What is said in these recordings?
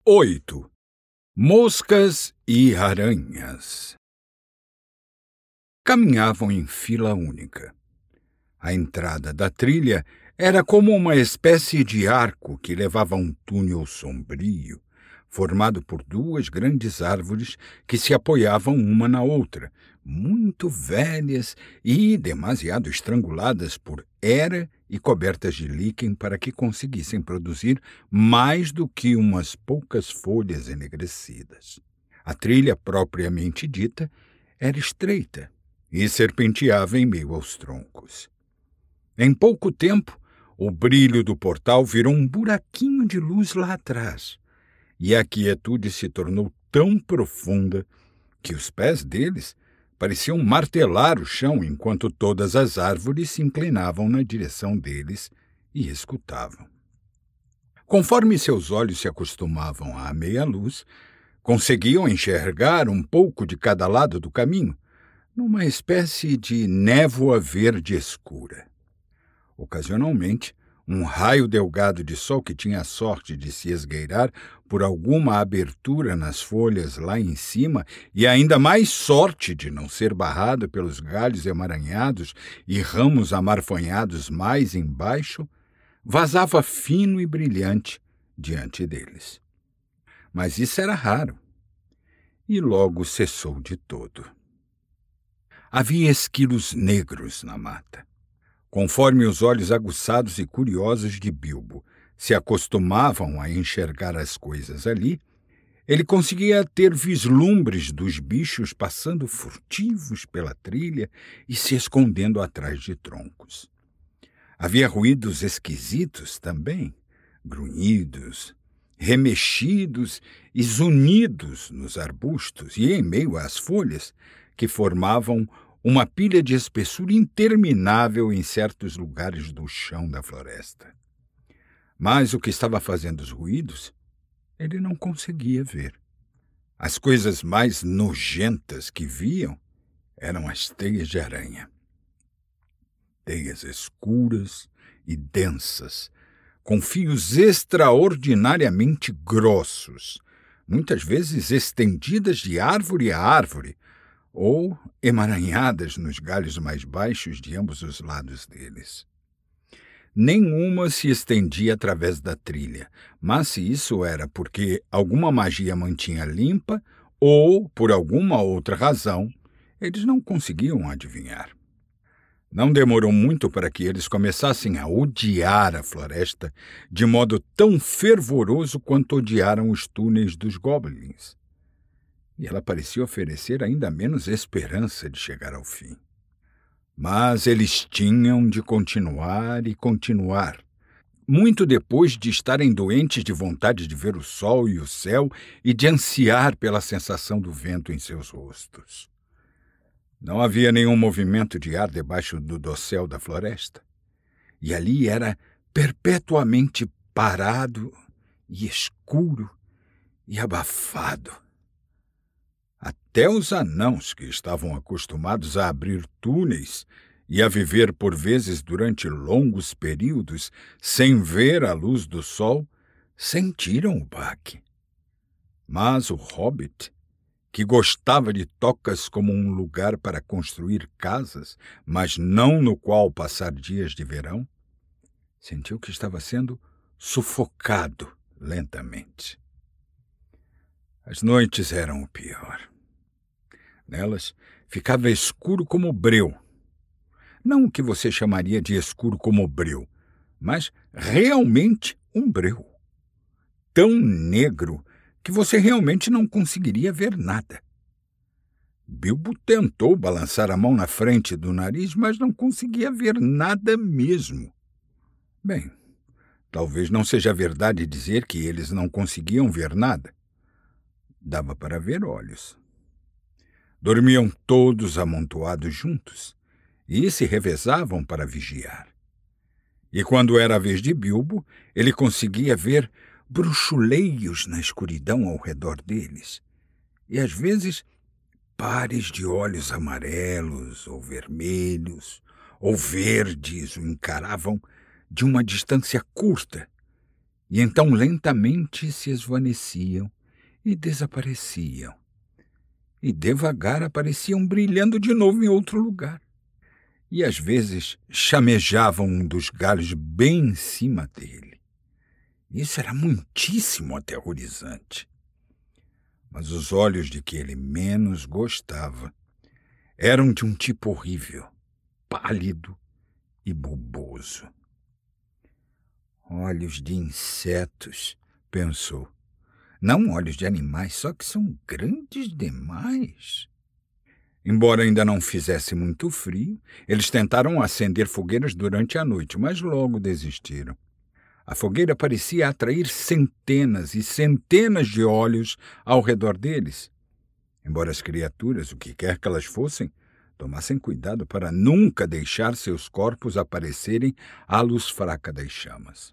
8. Moscas e aranhas. Caminhavam em fila única. A entrada da trilha era como uma espécie de arco que levava a um túnel sombrio, formado por duas grandes árvores que se apoiavam uma na outra, muito velhas e demasiado estranguladas por era e cobertas de líquen para que conseguissem produzir mais do que umas poucas folhas enegrecidas. A trilha propriamente dita era estreita e serpenteava em meio aos troncos. Em pouco tempo, o brilho do portal virou um buraquinho de luz lá atrás, e a quietude se tornou tão profunda que os pés deles pareciam martelar o chão enquanto todas as árvores se inclinavam na direção deles e escutavam. Conforme seus olhos se acostumavam à meia luz, conseguiam enxergar um pouco de cada lado do caminho, numa espécie de névoa verde escura. Ocasionalmente, um raio delgado de sol que tinha a sorte de se esgueirar por alguma abertura nas folhas lá em cima e ainda mais sorte de não ser barrado pelos galhos emaranhados e ramos amarfanhados mais embaixo, vazava fino e brilhante diante deles. Mas isso era raro, e logo cessou de todo. Havia esquilos negros na mata. Conforme os olhos aguçados e curiosos de Bilbo se acostumavam a enxergar as coisas ali, ele conseguia ter vislumbres dos bichos passando furtivos pela trilha e se escondendo atrás de troncos. Havia ruídos esquisitos também, grunhidos, remexidos e zunidos nos arbustos e em meio às folhas, que formavam uma pilha de espessura interminável em certos lugares do chão da floresta. Mas o que estava fazendo os ruídos, ele não conseguia ver. As coisas mais nojentas que viam eram as teias de aranha. Teias escuras e densas, com fios extraordinariamente grossos, muitas vezes estendidas de árvore a árvore, ou emaranhadas nos galhos mais baixos de ambos os lados deles. Nenhuma se estendia através da trilha, mas se isso era porque alguma magia mantinha limpa ou, por alguma outra razão, eles não conseguiam adivinhar. Não demorou muito para que eles começassem a odiar a floresta de modo tão fervoroso quanto odiaram os túneis dos goblins. E ela parecia oferecer ainda menos esperança de chegar ao fim. Mas eles tinham de continuar e continuar, muito depois de estarem doentes de vontade de ver o sol e o céu e de ansiar pela sensação do vento em seus rostos. Não havia nenhum movimento de ar debaixo do dossel da floresta, e ali era perpetuamente parado e escuro e abafado. Até os anãos, que estavam acostumados a abrir túneis e a viver por vezes durante longos períodos sem ver a luz do sol, sentiram o baque. Mas o hobbit, que gostava de tocas como um lugar para construir casas, mas não no qual passar dias de verão, sentiu que estava sendo sufocado lentamente. As noites eram o pior. Nelas ficava escuro como breu. Não o que você chamaria de escuro como breu, mas realmente um breu. Tão negro que você realmente não conseguiria ver nada. Bilbo tentou balançar a mão na frente do nariz, mas não conseguia ver nada mesmo. Bem, talvez não seja verdade dizer que eles não conseguiam ver nada. Dava para ver olhos. Dormiam todos amontoados juntos e se revezavam para vigiar. E quando era a vez de Bilbo, ele conseguia ver bruxuleios na escuridão ao redor deles, e às vezes pares de olhos amarelos ou vermelhos ou verdes o encaravam de uma distância curta e então lentamente se esvaneciam e desapareciam, e devagar apareciam brilhando de novo em outro lugar. E às vezes chamejavam um dos galhos bem em cima dele. Isso era muitíssimo aterrorizante. Mas os olhos de que ele menos gostava eram de um tipo horrível, pálido e bulboso. Olhos de insetos, pensou. Não olhos de animais, só que são grandes demais. Embora ainda não fizesse muito frio, eles tentaram acender fogueiras durante a noite, mas logo desistiram. A fogueira parecia atrair centenas e centenas de olhos ao redor deles. Embora as criaturas, o que quer que elas fossem, tomassem cuidado para nunca deixar seus corpos aparecerem à luz fraca das chamas.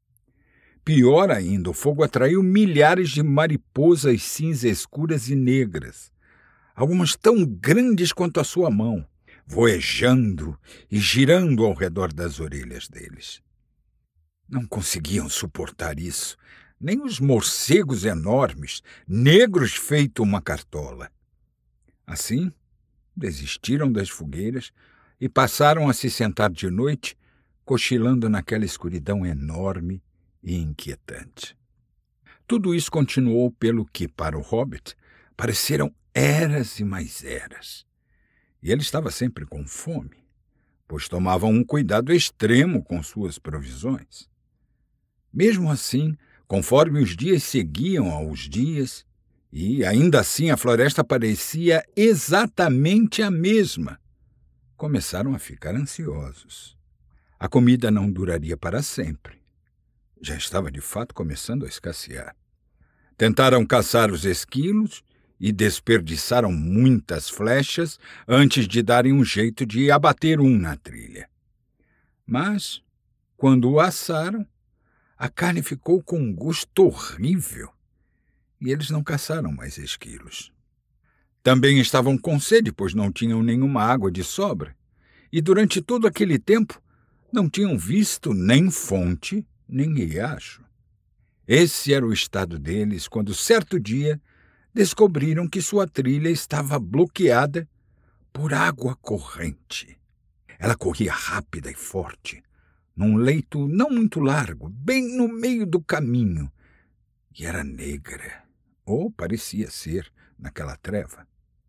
Pior ainda, o fogo atraiu milhares de mariposas cinza escuras e negras, algumas tão grandes quanto a sua mão, voejando e girando ao redor das orelhas deles. Não conseguiam suportar isso, nem os morcegos enormes, negros feito uma cartola. Assim, desistiram das fogueiras e passaram a se sentar de noite, cochilando naquela escuridão enorme e inquietante. Tudo isso continuou pelo que, para o hobbit, pareceram eras e mais eras. E ele estava sempre com fome, pois tomava um cuidado extremo com suas provisões. Mesmo assim, conforme os dias seguiam aos dias, e ainda assim a floresta parecia exatamente a mesma, começaram a ficar ansiosos. A comida não duraria para sempre. Já estava de fato começando a escassear. Tentaram caçar os esquilos e desperdiçaram muitas flechas antes de darem um jeito de abater um na trilha. Mas, quando o assaram, a carne ficou com um gosto horrível e eles não caçaram mais esquilos. Também estavam com sede, pois não tinham nenhuma água de sobra, e durante todo aquele tempo não tinham visto nem fonte, nem riacho. Esse era o estado deles quando, certo dia, descobriram que sua trilha estava bloqueada por água corrente. Ela corria rápida e forte, num leito não muito largo, bem no meio do caminho, e era negra, ou parecia ser, naquela treva.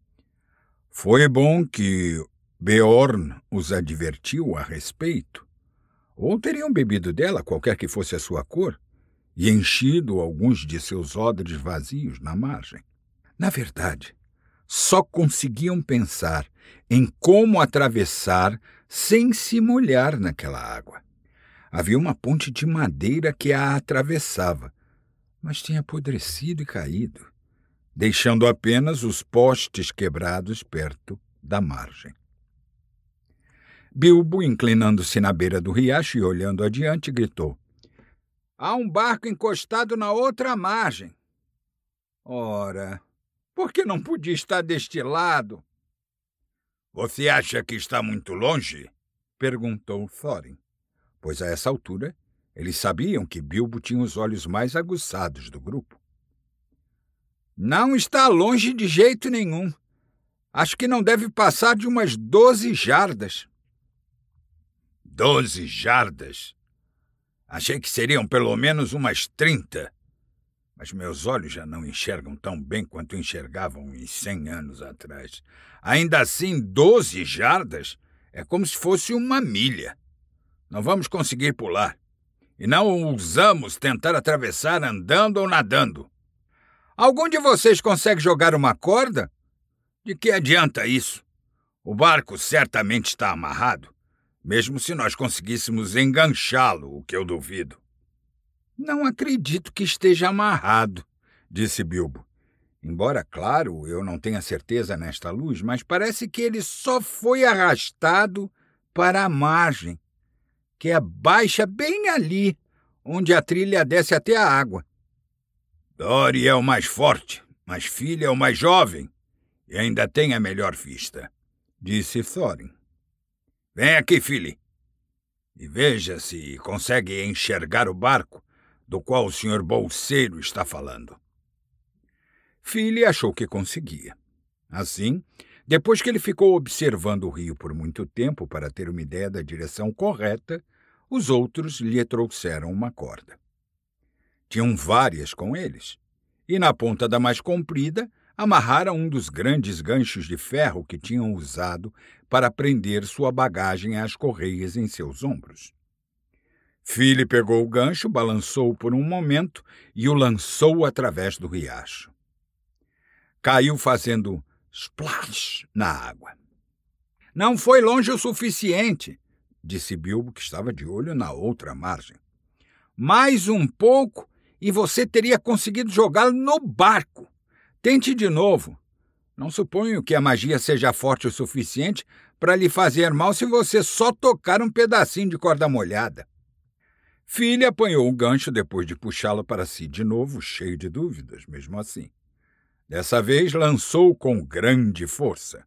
Foi bom que Beorn os advertiu a respeito, ou teriam bebido dela, qualquer que fosse a sua cor, e enchido alguns de seus odres vazios na margem. Na verdade, só conseguiam pensar em como atravessar sem se molhar naquela água. Havia uma ponte de madeira que a atravessava, mas tinha apodrecido e caído, deixando apenas os postes quebrados perto da margem. Bilbo, inclinando-se na beira do riacho e olhando adiante, gritou: "Há um barco encostado na outra margem." "Ora, por que não podia estar deste lado?" "Você acha que está muito longe?" perguntou Thorin, pois a essa altura eles sabiam que Bilbo tinha os olhos mais aguçados do grupo. "Não está longe de jeito nenhum. Acho que não deve passar de umas 12 jardas." 12 jardas? Achei que seriam pelo menos umas 30. Mas meus olhos já não enxergam tão bem quanto enxergavam uns 100 anos atrás. Ainda assim, 12 jardas é como se fosse uma milha. Não vamos conseguir pular. E não ousamos tentar atravessar andando ou nadando. Algum de vocês consegue jogar uma corda? De que adianta isso? O barco certamente está amarrado, mesmo se nós conseguíssemos enganchá-lo, o que eu duvido. "Não acredito que esteja amarrado", disse Bilbo. "Embora, claro, eu não tenha certeza nesta luz, mas parece que ele só foi arrastado para a margem, que é baixa bem ali, onde a trilha desce até a água." "Dori é o mais forte, mas Filho é o mais jovem, e ainda tem a melhor vista", disse Thorin. "Vem aqui, Filho, e veja se consegue enxergar o barco do qual o senhor bolseiro está falando. Philly achou que conseguia. Assim, depois que ele ficou observando o rio por muito tempo para ter uma ideia da direção correta, os outros lhe trouxeram uma corda. Tinham várias com eles, e na ponta da mais comprida amarraram um dos grandes ganchos de ferro que tinham usado para prender sua bagagem às correias em seus ombros. Philly pegou o gancho, balançou por um momento e o lançou através do riacho. Caiu fazendo splash na água. Não foi longe o suficiente, disse Bilbo, que estava de olho na outra margem. Mais um pouco e você teria conseguido jogá-lo no barco. Tente de novo. Não suponho que a magia seja forte o suficiente para lhe fazer mal se você só tocar um pedacinho de corda molhada. Philly apanhou o gancho depois de puxá-lo para si de novo, cheio de dúvidas, mesmo assim. Dessa vez lançou com grande força.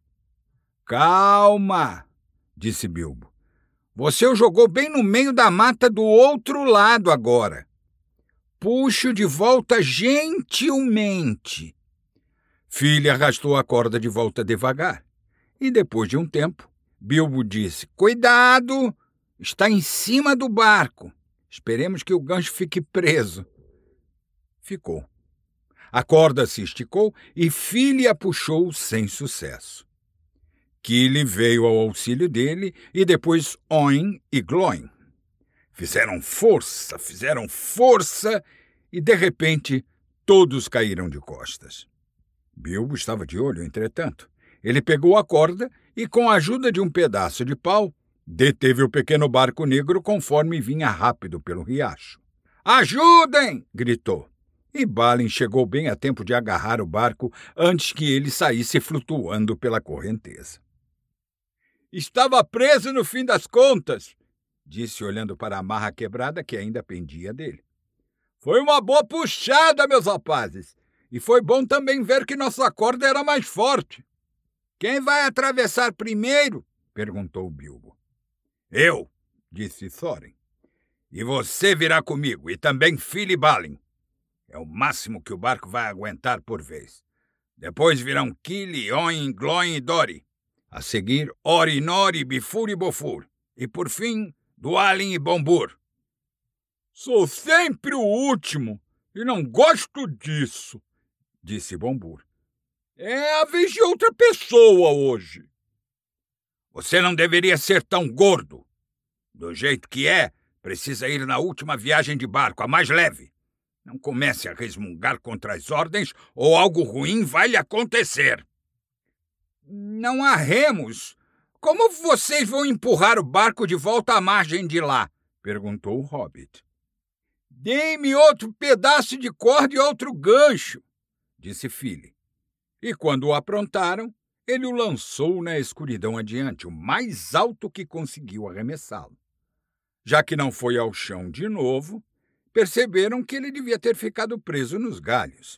Calma, disse Bilbo. Você o jogou bem no meio da mata do outro lado agora. Puxe-o de volta gentilmente. Philly arrastou a corda de volta devagar. E depois de um tempo, Bilbo disse, cuidado, está em cima do barco. Esperemos que o gancho fique preso. Ficou. A corda se esticou e Philly a puxou sem sucesso. Kili veio ao auxílio dele e depois Oin e Glóin. Fizeram força e, de repente, todos caíram de costas. Bilbo estava de olho, entretanto. Ele pegou a corda e, com a ajuda de um pedaço de pau, deteve o pequeno barco negro conforme vinha rápido pelo riacho. Ajudem! Gritou. E Balin chegou bem a tempo de agarrar o barco antes que ele saísse flutuando pela correnteza. Estava preso no fim das contas, disse olhando para a amarra quebrada que ainda pendia dele. Foi uma boa puxada, meus rapazes, e foi bom também ver que nossa corda era mais forte. Quem vai atravessar primeiro? Perguntou Bilbo. Eu, disse Thorin. E você virá comigo, e também Philly e Balin. É o máximo que o barco vai aguentar por vez. Depois virão Kili, Oin, Glóin e Dori. A seguir, Ori, Nori, Bifur e Bofur. E, por fim, Dwalin e Bombur. Sou sempre o último, e não gosto disso, disse Bombur. É a vez de outra pessoa hoje. Você não deveria ser tão gordo. Do jeito que é, precisa ir na última viagem de barco, a mais leve. Não comece a resmungar contra as ordens ou algo ruim vai lhe acontecer. Não há remos. Como vocês vão empurrar o barco de volta à margem de lá? Perguntou o hobbit. Dê-me outro pedaço de corda e outro gancho, disse Philly. E quando o aprontaram, ele o lançou na escuridão adiante, o mais alto que conseguiu arremessá-lo. Já que não foi ao chão de novo, perceberam que ele devia ter ficado preso nos galhos.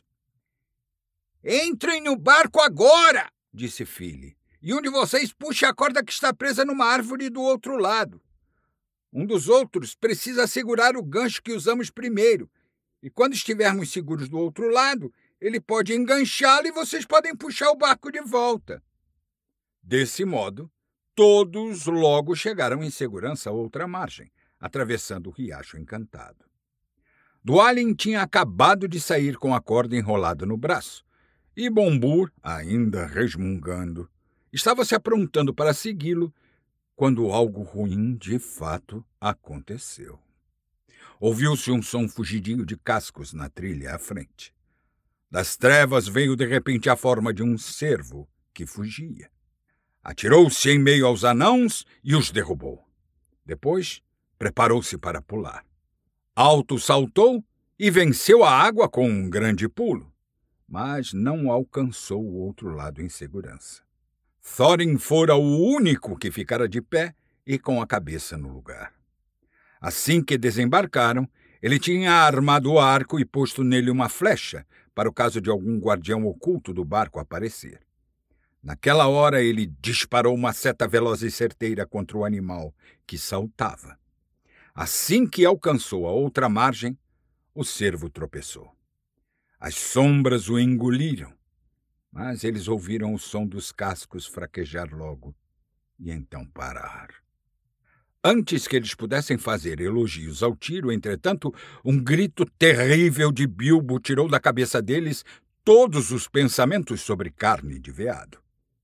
Entrem no barco agora, disse Philly, e um de vocês puxe a corda que está presa numa árvore do outro lado. Um dos outros precisa segurar o gancho que usamos primeiro, e quando estivermos seguros do outro lado, ele pode enganchá-lo e vocês podem puxar o barco de volta. Desse modo, todos logo chegaram em segurança à outra margem, atravessando o riacho encantado. Dwalin tinha acabado de sair com a corda enrolada no braço, e Bombur, ainda resmungando, estava se aprontando para segui-lo quando algo ruim de fato aconteceu. Ouviu-se um som fugidio de cascos na trilha à frente. Das trevas veio de repente a forma de um cervo que fugia. Atirou-se em meio aos anãos e os derrubou. Depois, preparou-se para pular. Alto saltou e venceu a água com um grande pulo, mas não alcançou o outro lado em segurança. Thorin fora o único que ficara de pé e com a cabeça no lugar. Assim que desembarcaram, ele tinha armado o arco e posto nele uma flecha para o caso de algum guardião oculto do barco aparecer. Naquela hora, ele disparou uma seta veloz e certeira contra o animal, que saltava. Assim que alcançou a outra margem, O cervo tropeçou. As sombras o engoliram, mas eles ouviram o som dos cascos fraquejar logo e então parar. Antes que eles pudessem fazer elogios ao tiro, entretanto, um grito terrível de Bilbo tirou da cabeça deles todos os pensamentos sobre carne de veado.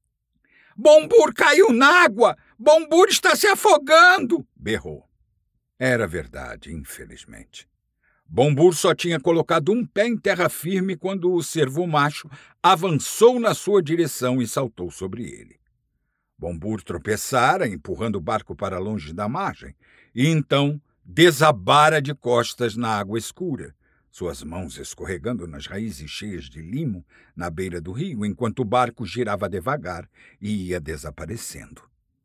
Bombur caiu na água! Bombur está se afogando! Berrou. Era verdade, infelizmente. Bombur só tinha colocado um pé em terra firme quando o cervo macho avançou na sua direção e saltou sobre ele. Bombur tropeçara, empurrando o barco para longe da margem, e então desabara de costas na água escura, suas mãos escorregando nas raízes cheias de limo na beira do rio, enquanto o barco girava devagar e ia desaparecendo.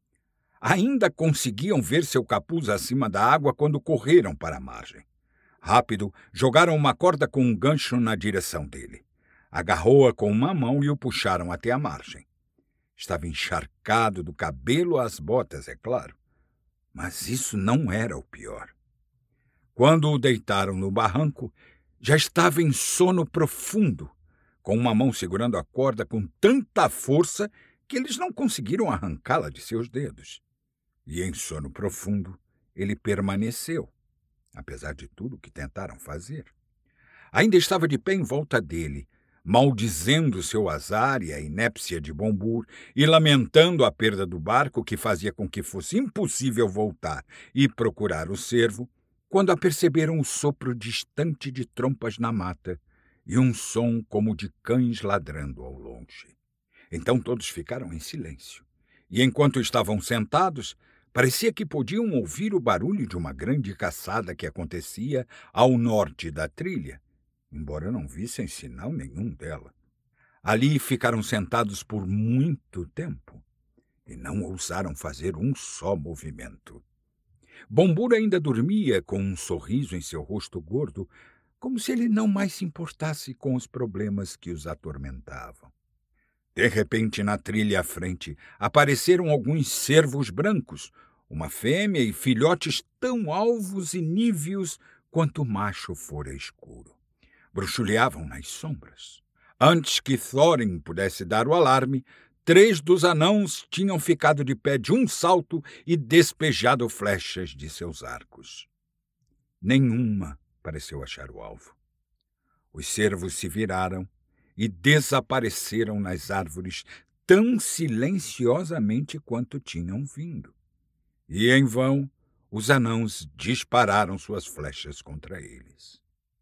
Ainda conseguiam ver seu capuz acima da água quando correram para a margem. Rápido, jogaram uma corda com um gancho na direção dele. Agarrou-a com uma mão e o puxaram até a margem. Estava encharcado do cabelo às botas, é claro. Mas isso não era o pior. Quando o deitaram no barranco, já estava em sono profundo, com uma mão segurando a corda com tanta força que eles não conseguiram arrancá-la de seus dedos. E em sono profundo, ele permaneceu, apesar de tudo que tentaram fazer. Ainda estava de pé em volta dele, maldizendo seu azar e a inépcia de Bombur e lamentando a perda do barco que fazia com que fosse impossível voltar e procurar o cervo, quando aperceberam o sopro distante de trompas na mata e um som como de cães ladrando ao longe. Então todos ficaram em silêncio, e enquanto estavam sentados, parecia que podiam ouvir o barulho de uma grande caçada que acontecia ao norte da trilha, embora não vissem sinal nenhum dela. Ali ficaram sentados por muito tempo e não ousaram fazer um só movimento. Bombur ainda dormia com um sorriso em seu rosto gordo, como se ele não mais se importasse com os problemas que os atormentavam. De repente, na trilha à frente, apareceram alguns cervos brancos, uma fêmea e filhotes tão alvos e níveos quanto o macho fora escuro. Bruxuleavam nas sombras. Antes que Thorin pudesse dar o alarme, 3 dos anãos tinham ficado de pé de um salto e despejado flechas de seus arcos. Nenhuma pareceu achar o alvo. Os cervos se viraram e desapareceram nas árvores tão silenciosamente quanto tinham vindo. E, em vão, os anãos dispararam suas flechas contra eles.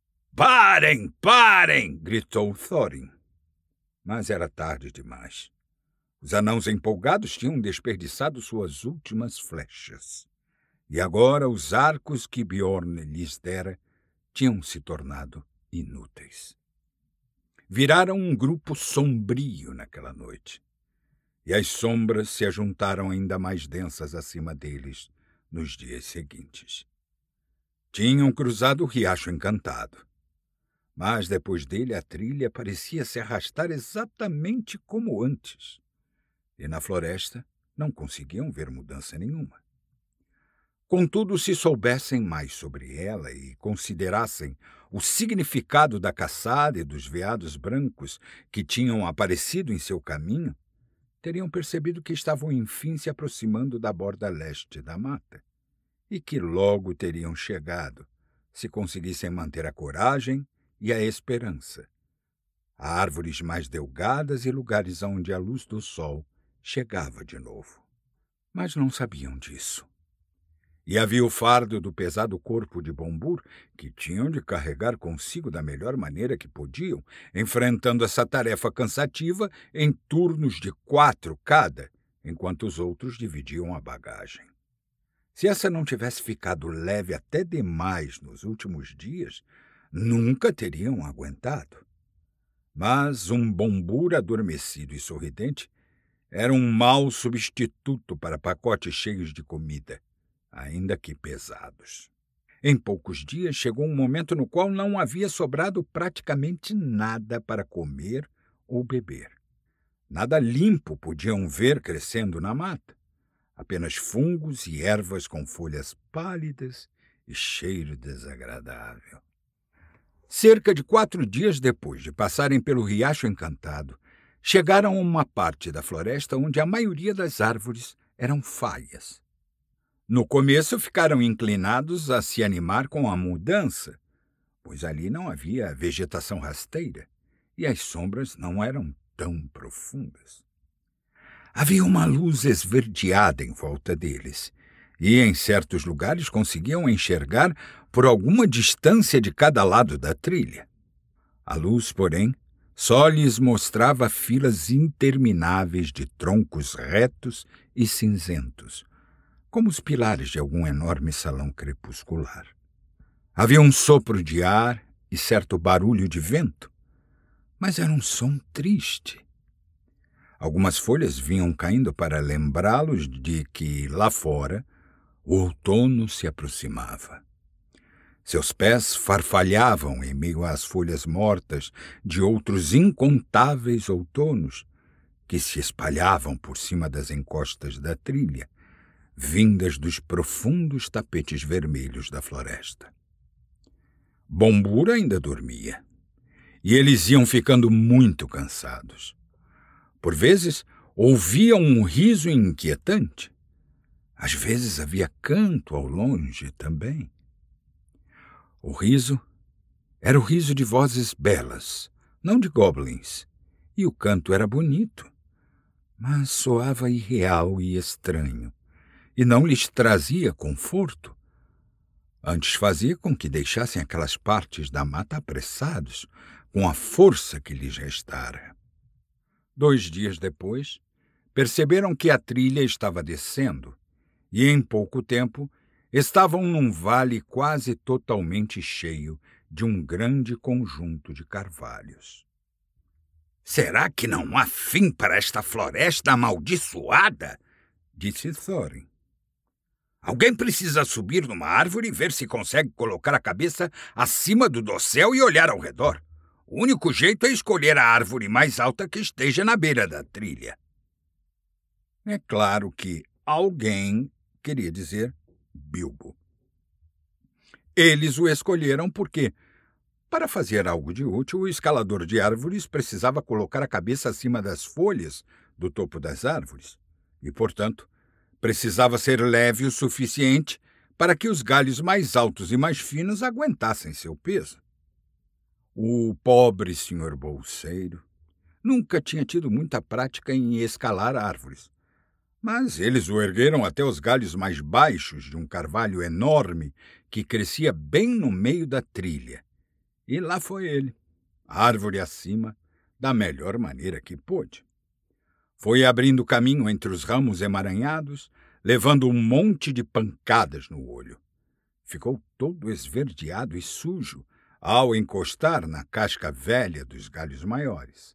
Parem! Parem! Gritou Thorin. Mas era tarde demais. Os anãos empolgados tinham desperdiçado suas últimas flechas. E agora os arcos que Bjorn lhes dera tinham se tornado inúteis. Viraram um grupo sombrio naquela noite. E as sombras se ajuntaram ainda mais densas acima deles nos dias seguintes. Tinham cruzado o Riacho Encantado. Mas depois dele a trilha parecia se arrastar exatamente como antes. E na floresta não conseguiam ver mudança nenhuma. Contudo, se soubessem mais sobre ela e considerassem o significado da caçada e dos veados brancos que tinham aparecido em seu caminho, teriam percebido que estavam enfim se aproximando da borda leste da mata, e que logo teriam chegado, se conseguissem manter a coragem e a esperança. Há árvores mais delgadas e lugares onde a luz do sol chegava de novo. Mas não sabiam disso. E havia o fardo do pesado corpo de Bombur, que tinham de carregar consigo da melhor maneira que podiam, enfrentando essa tarefa cansativa em turnos de 4 cada, enquanto os outros dividiam a bagagem. Se essa não tivesse ficado leve até demais nos últimos dias, nunca teriam aguentado. Mas um Bombur adormecido e sorridente era um mau substituto para pacotes cheios de comida, ainda que pesados. Em poucos dias chegou um momento no qual não havia sobrado praticamente nada para comer ou beber. Nada limpo podiam ver crescendo na mata. Apenas fungos e ervas com folhas pálidas e cheiro desagradável. Cerca de 4 dias depois de passarem pelo Riacho Encantado, chegaram a uma parte da floresta onde a maioria das árvores eram faias. No começo ficaram inclinados a se animar com a mudança, pois ali não havia vegetação rasteira e as sombras não eram tão profundas. Havia uma luz esverdeada em volta deles, e em certos lugares conseguiam enxergar por alguma distância de cada lado da trilha. A luz, porém, só lhes mostrava filas intermináveis de troncos retos e cinzentos, como os pilares de algum enorme salão crepuscular. Havia um sopro de ar e certo barulho de vento, mas era um som triste. Algumas folhas vinham caindo para lembrá-los de que, lá fora, o outono se aproximava. Seus pés farfalhavam em meio às folhas mortas de outros incontáveis outonos que se espalhavam por cima das encostas da trilha, vindas dos profundos tapetes vermelhos da floresta. Bombura ainda dormia, e eles iam ficando muito cansados. Por vezes, ouviam um riso inquietante. Às vezes havia canto ao longe também. O riso era o riso de vozes belas, não de goblins, e o canto era bonito, mas soava irreal e estranho, e não lhes trazia conforto. Antes fazia com que deixassem aquelas partes da mata apressados, com a força que lhes restara. 2 dias depois, perceberam que a trilha estava descendo, e em pouco tempo estavam num vale quase totalmente cheio de um grande conjunto de carvalhos. Será que não há fim para esta floresta amaldiçoada? Disse Thorin. Alguém precisa subir numa árvore e ver se consegue colocar a cabeça acima do dossel e olhar ao redor. O único jeito é escolher a árvore mais alta que esteja na beira da trilha. É claro que alguém queria dizer Bilbo. Eles o escolheram porque, para fazer algo de útil, o escalador de árvores precisava colocar a cabeça acima das folhas do topo das árvores e, portanto, precisava ser leve o suficiente para que os galhos mais altos e mais finos aguentassem seu peso. O pobre senhor bolseiro nunca tinha tido muita prática em escalar árvores, mas eles o ergueram até os galhos mais baixos de um carvalho enorme que crescia bem no meio da trilha. E lá foi ele, árvore acima, da melhor maneira que pôde. Foi abrindo caminho entre os ramos emaranhados, levando um monte de pancadas no olho. Ficou todo esverdeado e sujo ao encostar na casca velha dos galhos maiores.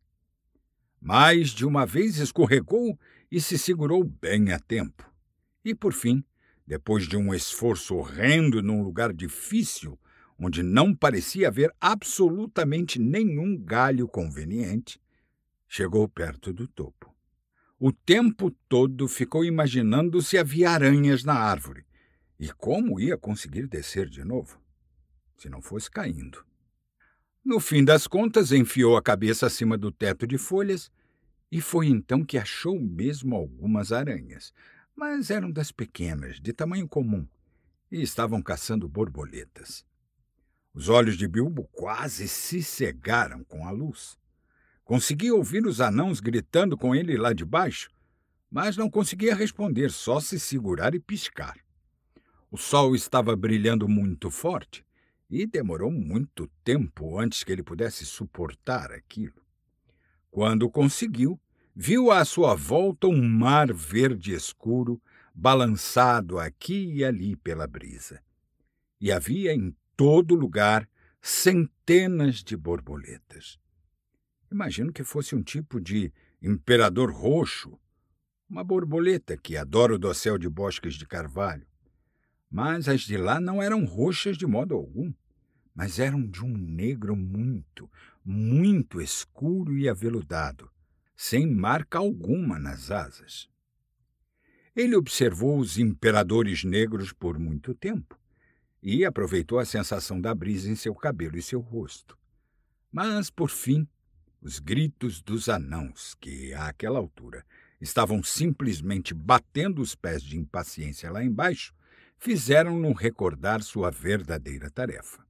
Mais de uma vez escorregou e se segurou bem a tempo. E, por fim, depois de um esforço horrendo num lugar difícil, onde não parecia haver absolutamente nenhum galho conveniente, chegou perto do topo. O tempo todo ficou imaginando se havia aranhas na árvore e como ia conseguir descer de novo, se não fosse caindo. No fim das contas, enfiou a cabeça acima do teto de folhas e foi então que achou mesmo algumas aranhas, mas eram das pequenas, de tamanho comum, e estavam caçando borboletas. Os olhos de Bilbo quase se cegaram com a luz. Conseguia ouvir os anãos gritando com ele lá de baixo, mas não conseguia responder, só se segurar e piscar. O sol estava brilhando muito forte e demorou muito tempo antes que ele pudesse suportar aquilo. Quando conseguiu, viu à sua volta um mar verde escuro, balançado aqui e ali pela brisa. E havia em todo lugar centenas de borboletas. Imagino que fosse um tipo de imperador roxo, uma borboleta que adora o dossel de bosques de carvalho. Mas as de lá não eram roxas de modo algum, mas eram de um negro muito, muito escuro e aveludado, sem marca alguma nas asas. Ele observou os imperadores negros por muito tempo, e aproveitou a sensação da brisa em seu cabelo e seu rosto. Mas, por fim, os gritos dos anãos, que, àquela altura, estavam simplesmente batendo os pés de impaciência lá embaixo, fizeram-no recordar sua verdadeira tarefa.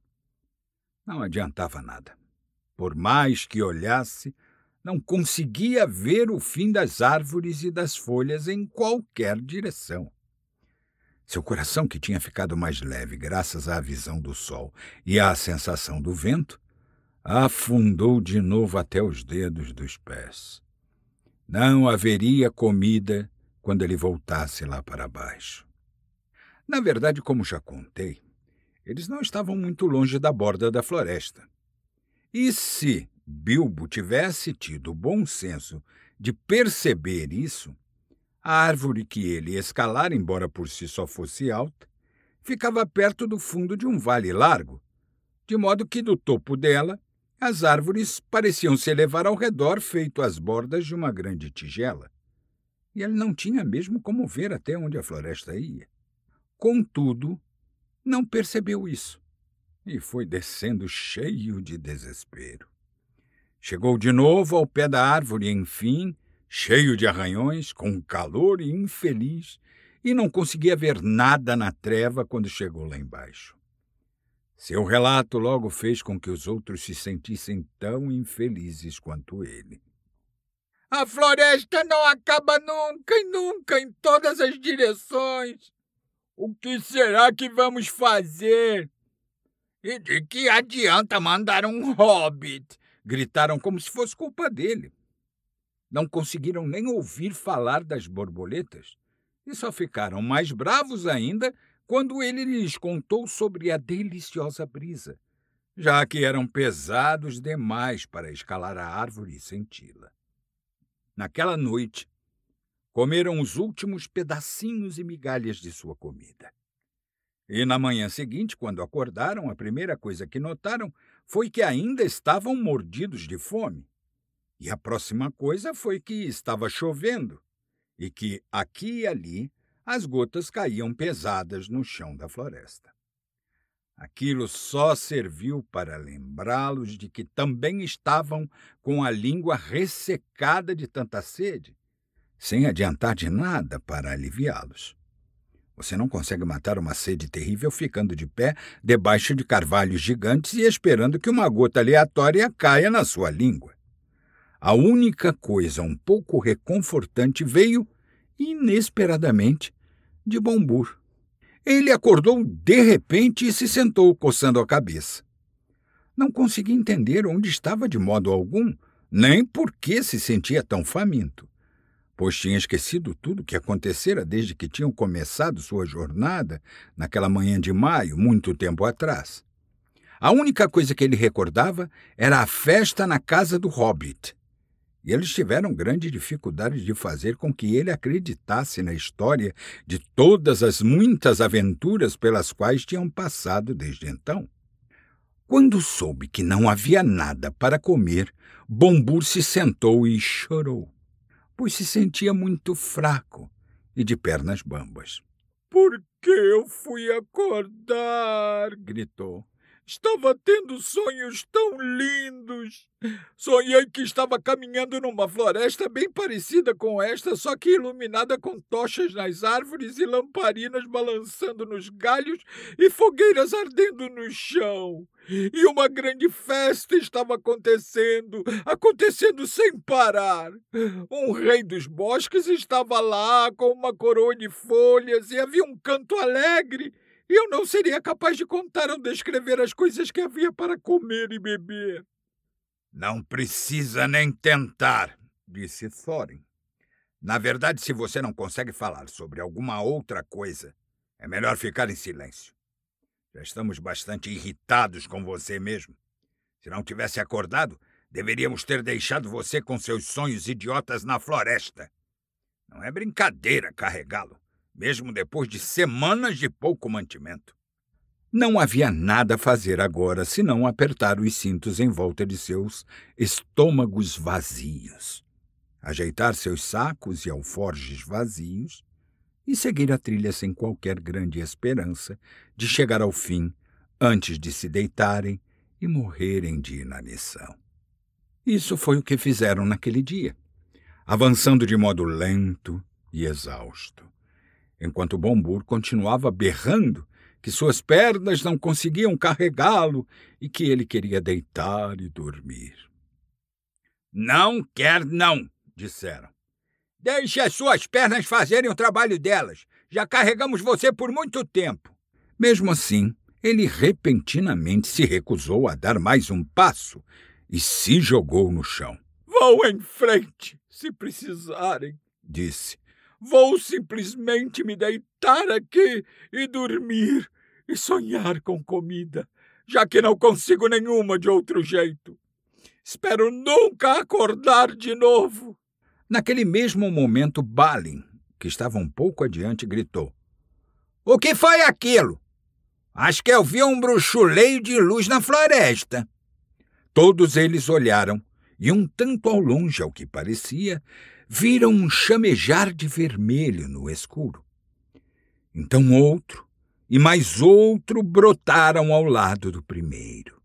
Não adiantava nada. Por mais que olhasse, não conseguia ver o fim das árvores e das folhas em qualquer direção. Seu coração, que tinha ficado mais leve graças à visão do sol e à sensação do vento, afundou de novo até os dedos dos pés. Não haveria comida quando ele voltasse lá para baixo. Na verdade, como já contei, eles não estavam muito longe da borda da floresta. E se Bilbo tivesse tido o bom senso de perceber isso, a árvore que ele escalara, embora por si só fosse alta, ficava perto do fundo de um vale largo, de modo que do topo dela as árvores pareciam se elevar ao redor, feito às bordas de uma grande tigela. E ele não tinha mesmo como ver até onde a floresta ia. Contudo, não percebeu isso e foi descendo cheio de desespero. Chegou de novo ao pé da árvore, enfim, cheio de arranhões, com calor e infeliz, e não conseguia ver nada na treva quando chegou lá embaixo. Seu relato logo fez com que os outros se sentissem tão infelizes quanto ele. A floresta não acaba nunca e nunca, em todas as direções. O que será que vamos fazer? E de que adianta mandar um hobbit? Gritaram como se fosse culpa dele. Não conseguiram nem ouvir falar das borboletas e só ficaram mais bravos ainda quando ele lhes contou sobre a deliciosa brisa, já que eram pesados demais para escalar a árvore e senti-la. Naquela noite, comeram os últimos pedacinhos e migalhas de sua comida. E na manhã seguinte, quando acordaram, a primeira coisa que notaram foi que ainda estavam mordidos de fome. E a próxima coisa foi que estava chovendo e que, aqui e ali, as gotas caíam pesadas no chão da floresta. Aquilo só serviu para lembrá-los de que também estavam com a língua ressecada de tanta sede, sem adiantar de nada para aliviá-los. Você não consegue matar uma sede terrível ficando de pé debaixo de carvalhos gigantes e esperando que uma gota aleatória caia na sua língua. A única coisa um pouco reconfortante veio, inesperadamente, de Bombur. Ele acordou de repente e se sentou, coçando a cabeça. Não conseguia entender onde estava de modo algum, nem por que se sentia tão faminto, pois tinha esquecido tudo o que acontecera desde que tinham começado sua jornada naquela manhã de maio, muito tempo atrás. A única coisa que ele recordava era a festa na casa do Hobbit. E eles tiveram grande dificuldade de fazer com que ele acreditasse na história de todas as muitas aventuras pelas quais tinham passado desde então. Quando soube que não havia nada para comer, Bombur se sentou e chorou, pois se sentia muito fraco e de pernas bambas. Por que eu fui acordar? Gritou. Estava tendo sonhos tão lindos. Sonhei que estava caminhando numa floresta bem parecida com esta, só que iluminada com tochas nas árvores e lamparinas balançando nos galhos e fogueiras ardendo no chão. E uma grande festa estava acontecendo sem parar. Um rei dos bosques estava lá com uma coroa de folhas e havia um canto alegre. E eu não seria capaz de contar ou descrever as coisas que havia para comer e beber. Não precisa nem tentar, disse Thorin. Na verdade, se você não consegue falar sobre alguma outra coisa, é melhor ficar em silêncio. Já estamos bastante irritados com você mesmo. Se não tivesse acordado, deveríamos ter deixado você com seus sonhos idiotas na floresta. Não é brincadeira carregá-lo, mesmo depois de semanas de pouco mantimento. Não havia nada a fazer agora senão apertar os cintos em volta de seus estômagos vazios, ajeitar seus sacos e alforjes vazios e seguir a trilha sem qualquer grande esperança de chegar ao fim antes de se deitarem e morrerem de inanição. Isso foi o que fizeram naquele dia, avançando de modo lento e exausto, enquanto Bombur continuava berrando que suas pernas não conseguiam carregá-lo e que ele queria deitar e dormir. Não quer não, disseram. Deixe as suas pernas fazerem o trabalho delas. Já carregamos você por muito tempo. Mesmo assim, ele repentinamente se recusou a dar mais um passo e se jogou no chão. Vão em frente, se precisarem, disse. Vou simplesmente me deitar aqui e dormir e sonhar com comida, já que não consigo nenhuma de outro jeito. Espero nunca acordar de novo. Naquele mesmo momento, Balin, que estava um pouco adiante, gritou. O que foi aquilo? Acho que eu vi um bruxuleio de luz na floresta. Todos eles olharam e, um tanto ao longe, ao que parecia, viram um chamejar de vermelho no escuro. Então outro e mais outro brotaram ao lado do primeiro.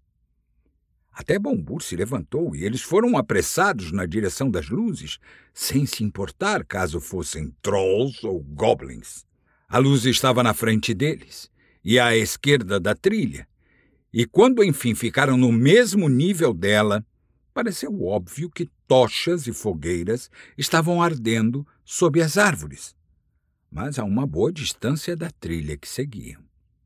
Até Bombur se levantou e eles foram apressados na direção das luzes, sem se importar caso fossem trolls ou goblins. A luz estava na frente deles e à esquerda da trilha, e quando enfim ficaram no mesmo nível dela, pareceu óbvio que tochas e fogueiras estavam ardendo sob as árvores, mas a uma boa distância da trilha que seguiam.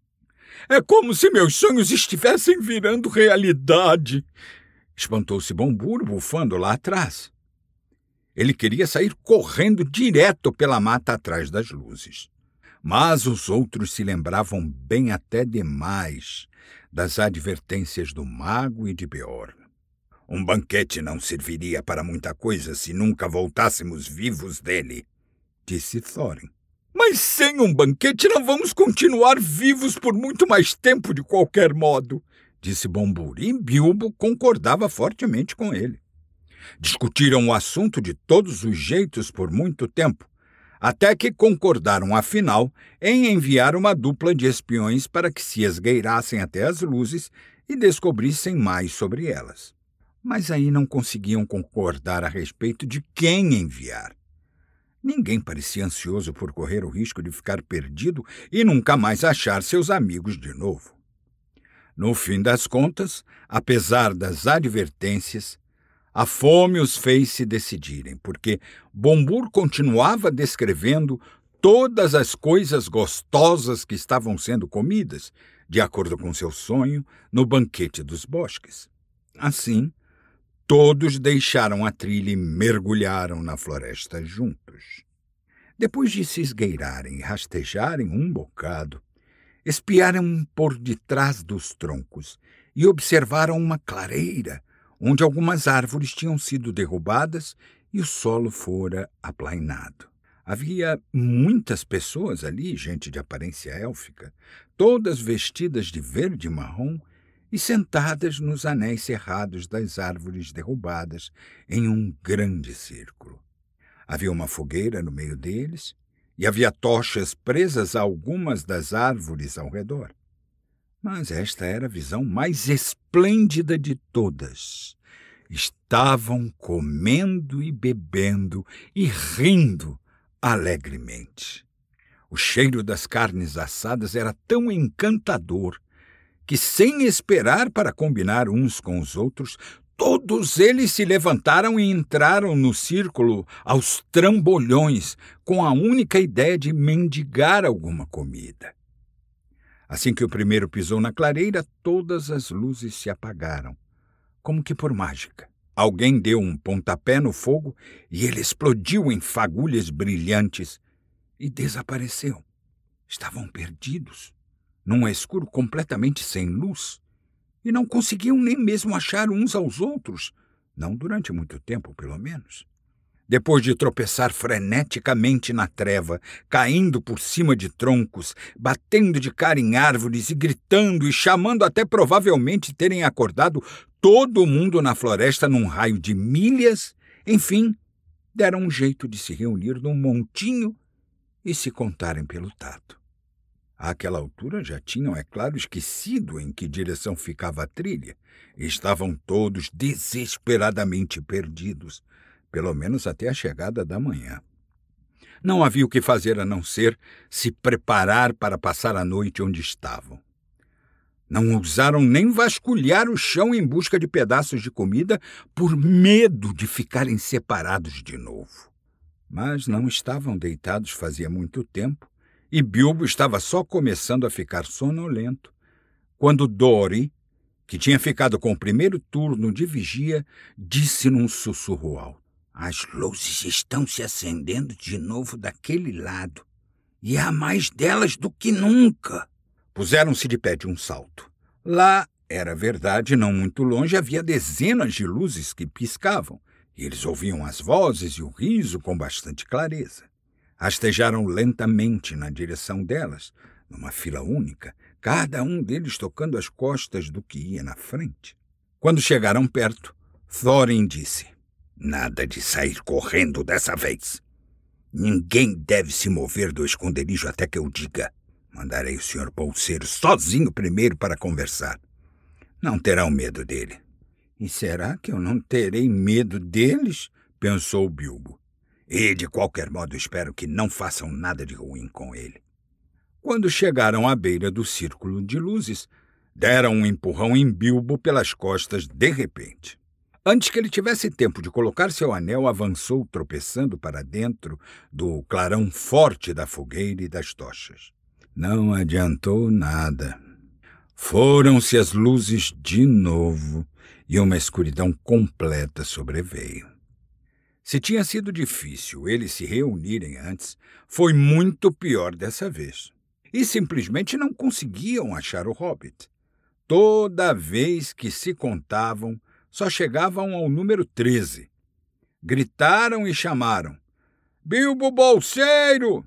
É como se meus sonhos estivessem virando realidade, espantou-se Bombur, bufando lá atrás. Ele queria sair correndo direto pela mata atrás das luzes. Mas os outros se lembravam bem até demais das advertências do mago e de Beorn. Um banquete não serviria para muita coisa se nunca voltássemos vivos dele, disse Thorin. Mas sem um banquete não vamos continuar vivos por muito mais tempo de qualquer modo, disse Bombur, e Bilbo concordava fortemente com ele. Discutiram o assunto de todos os jeitos por muito tempo, até que concordaram, afinal, em enviar uma dupla de espiões para que se esgueirassem até as luzes e descobrissem mais sobre elas. Mas aí não conseguiam concordar a respeito de quem enviar. Ninguém parecia ansioso por correr o risco de ficar perdido e nunca mais achar seus amigos de novo. No fim das contas, apesar das advertências, a fome os fez se decidirem, porque Bombur continuava descrevendo todas as coisas gostosas que estavam sendo comidas, de acordo com seu sonho, no banquete dos bosques. Assim, todos deixaram a trilha e mergulharam na floresta juntos. Depois de se esgueirarem e rastejarem um bocado, espiaram por detrás dos troncos e observaram uma clareira, onde algumas árvores tinham sido derrubadas e o solo fora aplainado. Havia muitas pessoas ali, gente de aparência élfica, todas vestidas de verde e marrom e sentadas nos anéis cerrados das árvores derrubadas em um grande círculo. Havia uma fogueira no meio deles e havia tochas presas a algumas das árvores ao redor. Mas esta era a visão mais esplêndida de todas. Estavam comendo e bebendo e rindo alegremente. O cheiro das carnes assadas era tão encantador que, sem esperar para combinar uns com os outros, todos eles se levantaram e entraram no círculo aos trambolhões, com a única ideia de mendigar alguma comida. Assim que o primeiro pisou na clareira, todas as luzes se apagaram, como que por mágica. Alguém deu um pontapé no fogo e ele explodiu em fagulhas brilhantes e desapareceu. Estavam perdidos, num escuro completamente sem luz, e não conseguiam nem mesmo achar uns aos outros, não durante muito tempo, pelo menos. Depois de tropeçar freneticamente na treva, caindo por cima de troncos, batendo de cara em árvores e gritando e chamando até provavelmente terem acordado todo mundo na floresta num raio de milhas, enfim, deram um jeito de se reunir num montinho e se contarem pelo tato. Àquela altura já tinham, é claro, esquecido em que direção ficava a trilha e estavam todos desesperadamente perdidos, pelo menos até a chegada da manhã. Não havia o que fazer a não ser se preparar para passar a noite onde estavam. Não ousaram nem vasculhar o chão em busca de pedaços de comida por medo de ficarem separados de novo. Mas não estavam deitados fazia muito tempo e Bilbo estava só começando a ficar sonolento, quando Dori, que tinha ficado com o primeiro turno de vigia, disse num sussurro alto: "As luzes estão se acendendo de novo daquele lado, e há mais delas do que nunca." Puseram-se de pé de um salto. Lá, era verdade, não muito longe, havia dezenas de luzes que piscavam, e eles ouviam as vozes e o riso com bastante clareza. Rastejaram lentamente na direção delas, numa fila única, cada um deles tocando as costas do que ia na frente. Quando chegaram perto, Thorin disse: "Nada de sair correndo dessa vez. Ninguém deve se mover do esconderijo até que eu diga. Mandarei o Sr. Bolseiro sozinho primeiro para conversar. Não terão medo dele." "E será que eu não terei medo deles?" pensou Bilbo. "E, de qualquer modo, espero que não façam nada de ruim com ele." Quando chegaram à beira do círculo de luzes, deram um empurrão em Bilbo pelas costas de repente. Antes que ele tivesse tempo de colocar seu anel, avançou tropeçando para dentro do clarão forte da fogueira e das tochas. Não adiantou nada. Foram-se as luzes de novo e uma escuridão completa sobreveio. Se tinha sido difícil eles se reunirem antes, foi muito pior dessa vez. E simplesmente não conseguiam achar o Hobbit. Toda vez que se contavam, só chegavam ao número 13. Gritaram e chamaram: "Bilbo Bolseiro!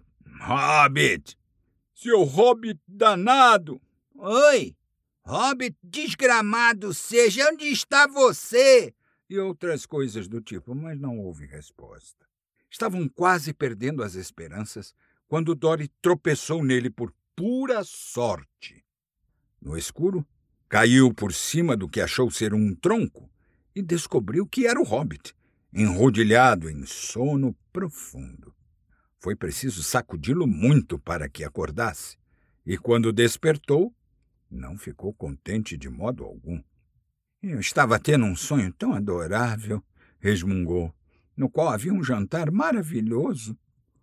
Hobbit! Seu Hobbit danado!" "Oi! Hobbit desgramado seja, onde está você?" E outras coisas do tipo, mas não houve resposta. Estavam quase perdendo as esperanças quando Dori tropeçou nele por pura sorte. No escuro, caiu por cima do que achou ser um tronco e descobriu que era o Hobbit, enrodilhado em sono profundo. Foi preciso sacudi-lo muito para que acordasse, e quando despertou, não ficou contente de modo algum. "Eu estava tendo um sonho tão adorável", resmungou, "no qual havia um jantar maravilhoso."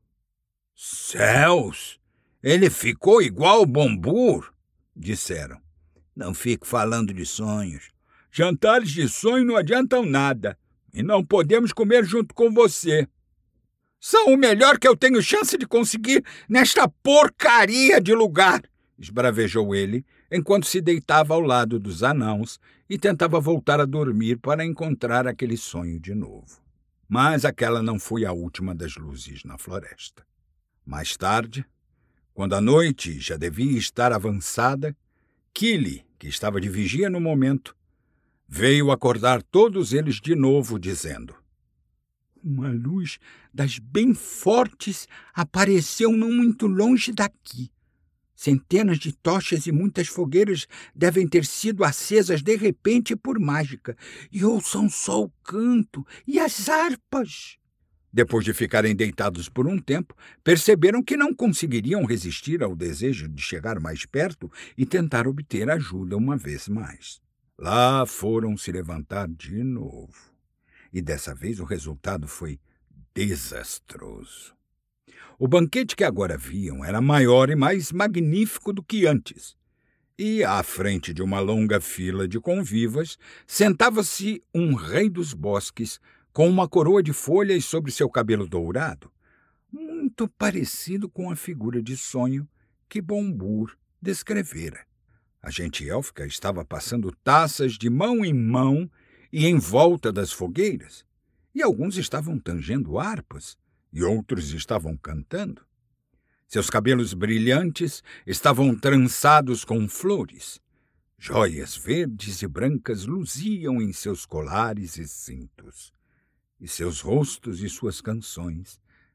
"Céus! Ele ficou igual o Bombur", disseram. "Não fique falando de sonhos. Jantares de sonho não adiantam nada, e não podemos comer junto com você." "São o melhor que eu tenho chance de conseguir nesta porcaria de lugar", esbravejou ele, enquanto se deitava ao lado dos anãos e tentava voltar a dormir para encontrar aquele sonho de novo. Mas aquela não foi a última das luzes na floresta. Mais tarde, quando a noite já devia estar avançada, Kili, que estava de vigia no momento, veio acordar todos eles de novo, dizendo: "Uma luz das bem fortes apareceu não muito longe daqui. Centenas de tochas e muitas fogueiras devem ter sido acesas de repente por mágica. E ouçam só o canto e as harpas." Depois de ficarem deitados por um tempo, perceberam que não conseguiriam resistir ao desejo de chegar mais perto e tentar obter ajuda uma vez mais. Lá foram se levantar de novo. E dessa vez o resultado foi desastroso. O banquete que agora viam era maior e mais magnífico do que antes. E, à frente de uma longa fila de convivas, sentava-se um rei dos bosques com uma coroa de folhas sobre seu cabelo dourado, muito parecido com a figura de sonho que Bombur descrevera. A gente élfica estava passando taças de mão em mão e em volta das fogueiras, e alguns estavam tangendo harpas, e outros estavam cantando. Seus cabelos brilhantes estavam trançados com flores. Joias verdes e brancas luziam em seus colares e cintos. E seus rostos e suas canções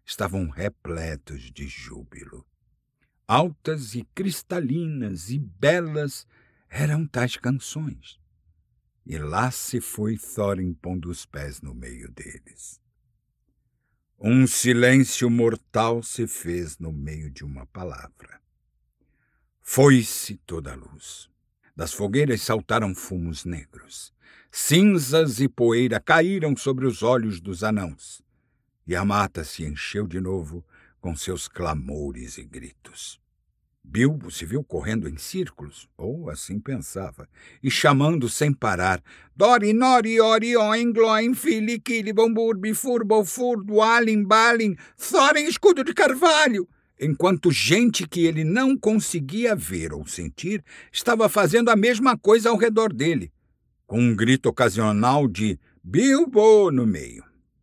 estavam repletos de júbilo. Altas e cristalinas e belas eram tais canções. E lá se foi Thorin pondo os pés no meio deles. Um silêncio mortal se fez no meio de uma palavra. Foi-se toda a luz. Das fogueiras saltaram fumos negros. Cinzas e poeira caíram sobre os olhos dos anãos. E a mata se encheu de novo com seus clamores e gritos. Bilbo se viu correndo em círculos, ou assim pensava, e chamando sem parar: Dori, Nori, Ori, Oin, Gloin, Fili, Kili, Bombur, Bifur, Bolfur, Dualin, Balin, Thorin, escudo de carvalho, enquanto gente que ele não conseguia ver ou sentir estava fazendo a mesma coisa ao redor dele, com um grito ocasional de Bilbo no meio.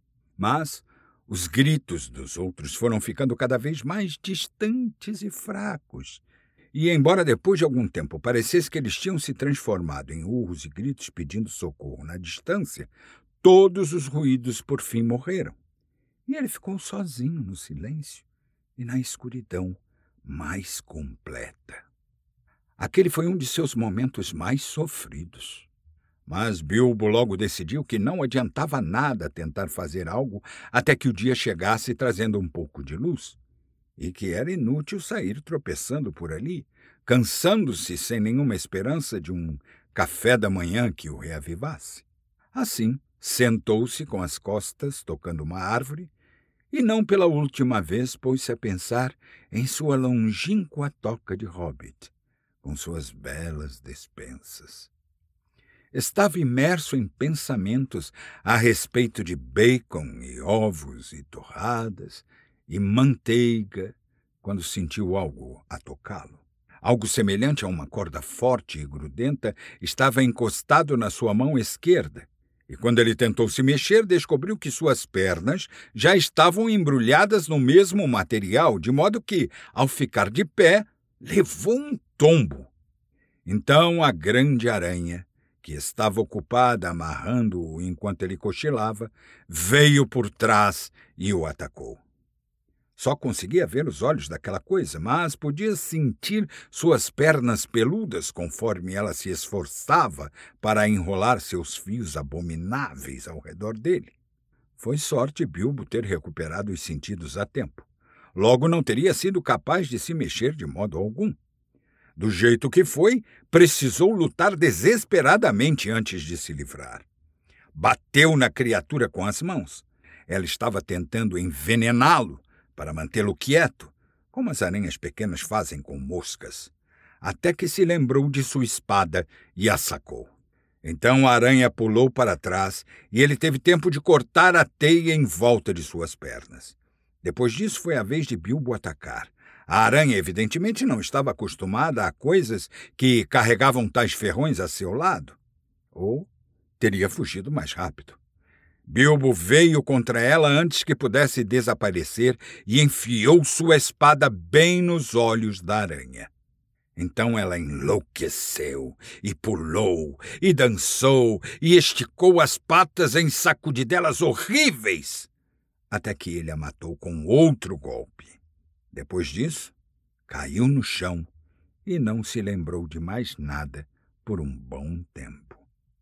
Mas os gritos dos outros foram ficando cada vez mais distantes e fracos. E, embora depois de algum tempo parecesse que eles tinham se transformado em urros e gritos pedindo socorro na distância, todos os ruídos por fim morreram. E ele ficou sozinho no silêncio e na escuridão mais completa. Aquele foi um de seus momentos mais sofridos. Mas Bilbo logo decidiu que não adiantava nada tentar fazer algo até que o dia chegasse trazendo um pouco de luz, e que era inútil sair tropeçando por ali, cansando-se sem nenhuma esperança de um café da manhã que o reavivasse. Assim, sentou-se com as costas tocando uma árvore e não pela última vez pôs-se a pensar em sua longínqua toca de hobbit, com suas belas despensas. Estava imerso em pensamentos a respeito de bacon e ovos e torradas e manteiga, quando sentiu algo a tocá-lo. Algo semelhante a uma corda forte e grudenta estava encostado na sua mão esquerda, e quando ele tentou se mexer, descobriu que suas pernas já estavam embrulhadas no mesmo material, de modo que, ao ficar de pé, levou um tombo. Então a grande aranha, que estava ocupada amarrando-o enquanto ele cochilava, veio por trás e o atacou. Só conseguia ver os olhos daquela coisa, mas podia sentir suas pernas peludas conforme ela se esforçava para enrolar seus fios abomináveis ao redor dele. Foi sorte Bilbo ter recuperado os sentidos a tempo. Logo não teria sido capaz de se mexer de modo algum. Do jeito que foi, precisou lutar desesperadamente antes de se livrar. Bateu na criatura com as mãos. Ela estava tentando envenená-lo para mantê-lo quieto, como as aranhas pequenas fazem com moscas, até que se lembrou de sua espada e a sacou. Então a aranha pulou para trás e ele teve tempo de cortar a teia em volta de suas pernas. Depois disso foi a vez de Bilbo atacar. A aranha, evidentemente, não estava acostumada a coisas que carregavam tais ferrões a seu lado. Ou teria fugido mais rápido. Bilbo veio contra ela antes que pudesse desaparecer e enfiou sua espada bem nos olhos da aranha. Então ela enlouqueceu e pulou e dançou e esticou as patas em sacudidelas horríveis, até que ele a matou com outro golpe. Depois disso, caiu no chão e não se lembrou de mais nada por um bom tempo.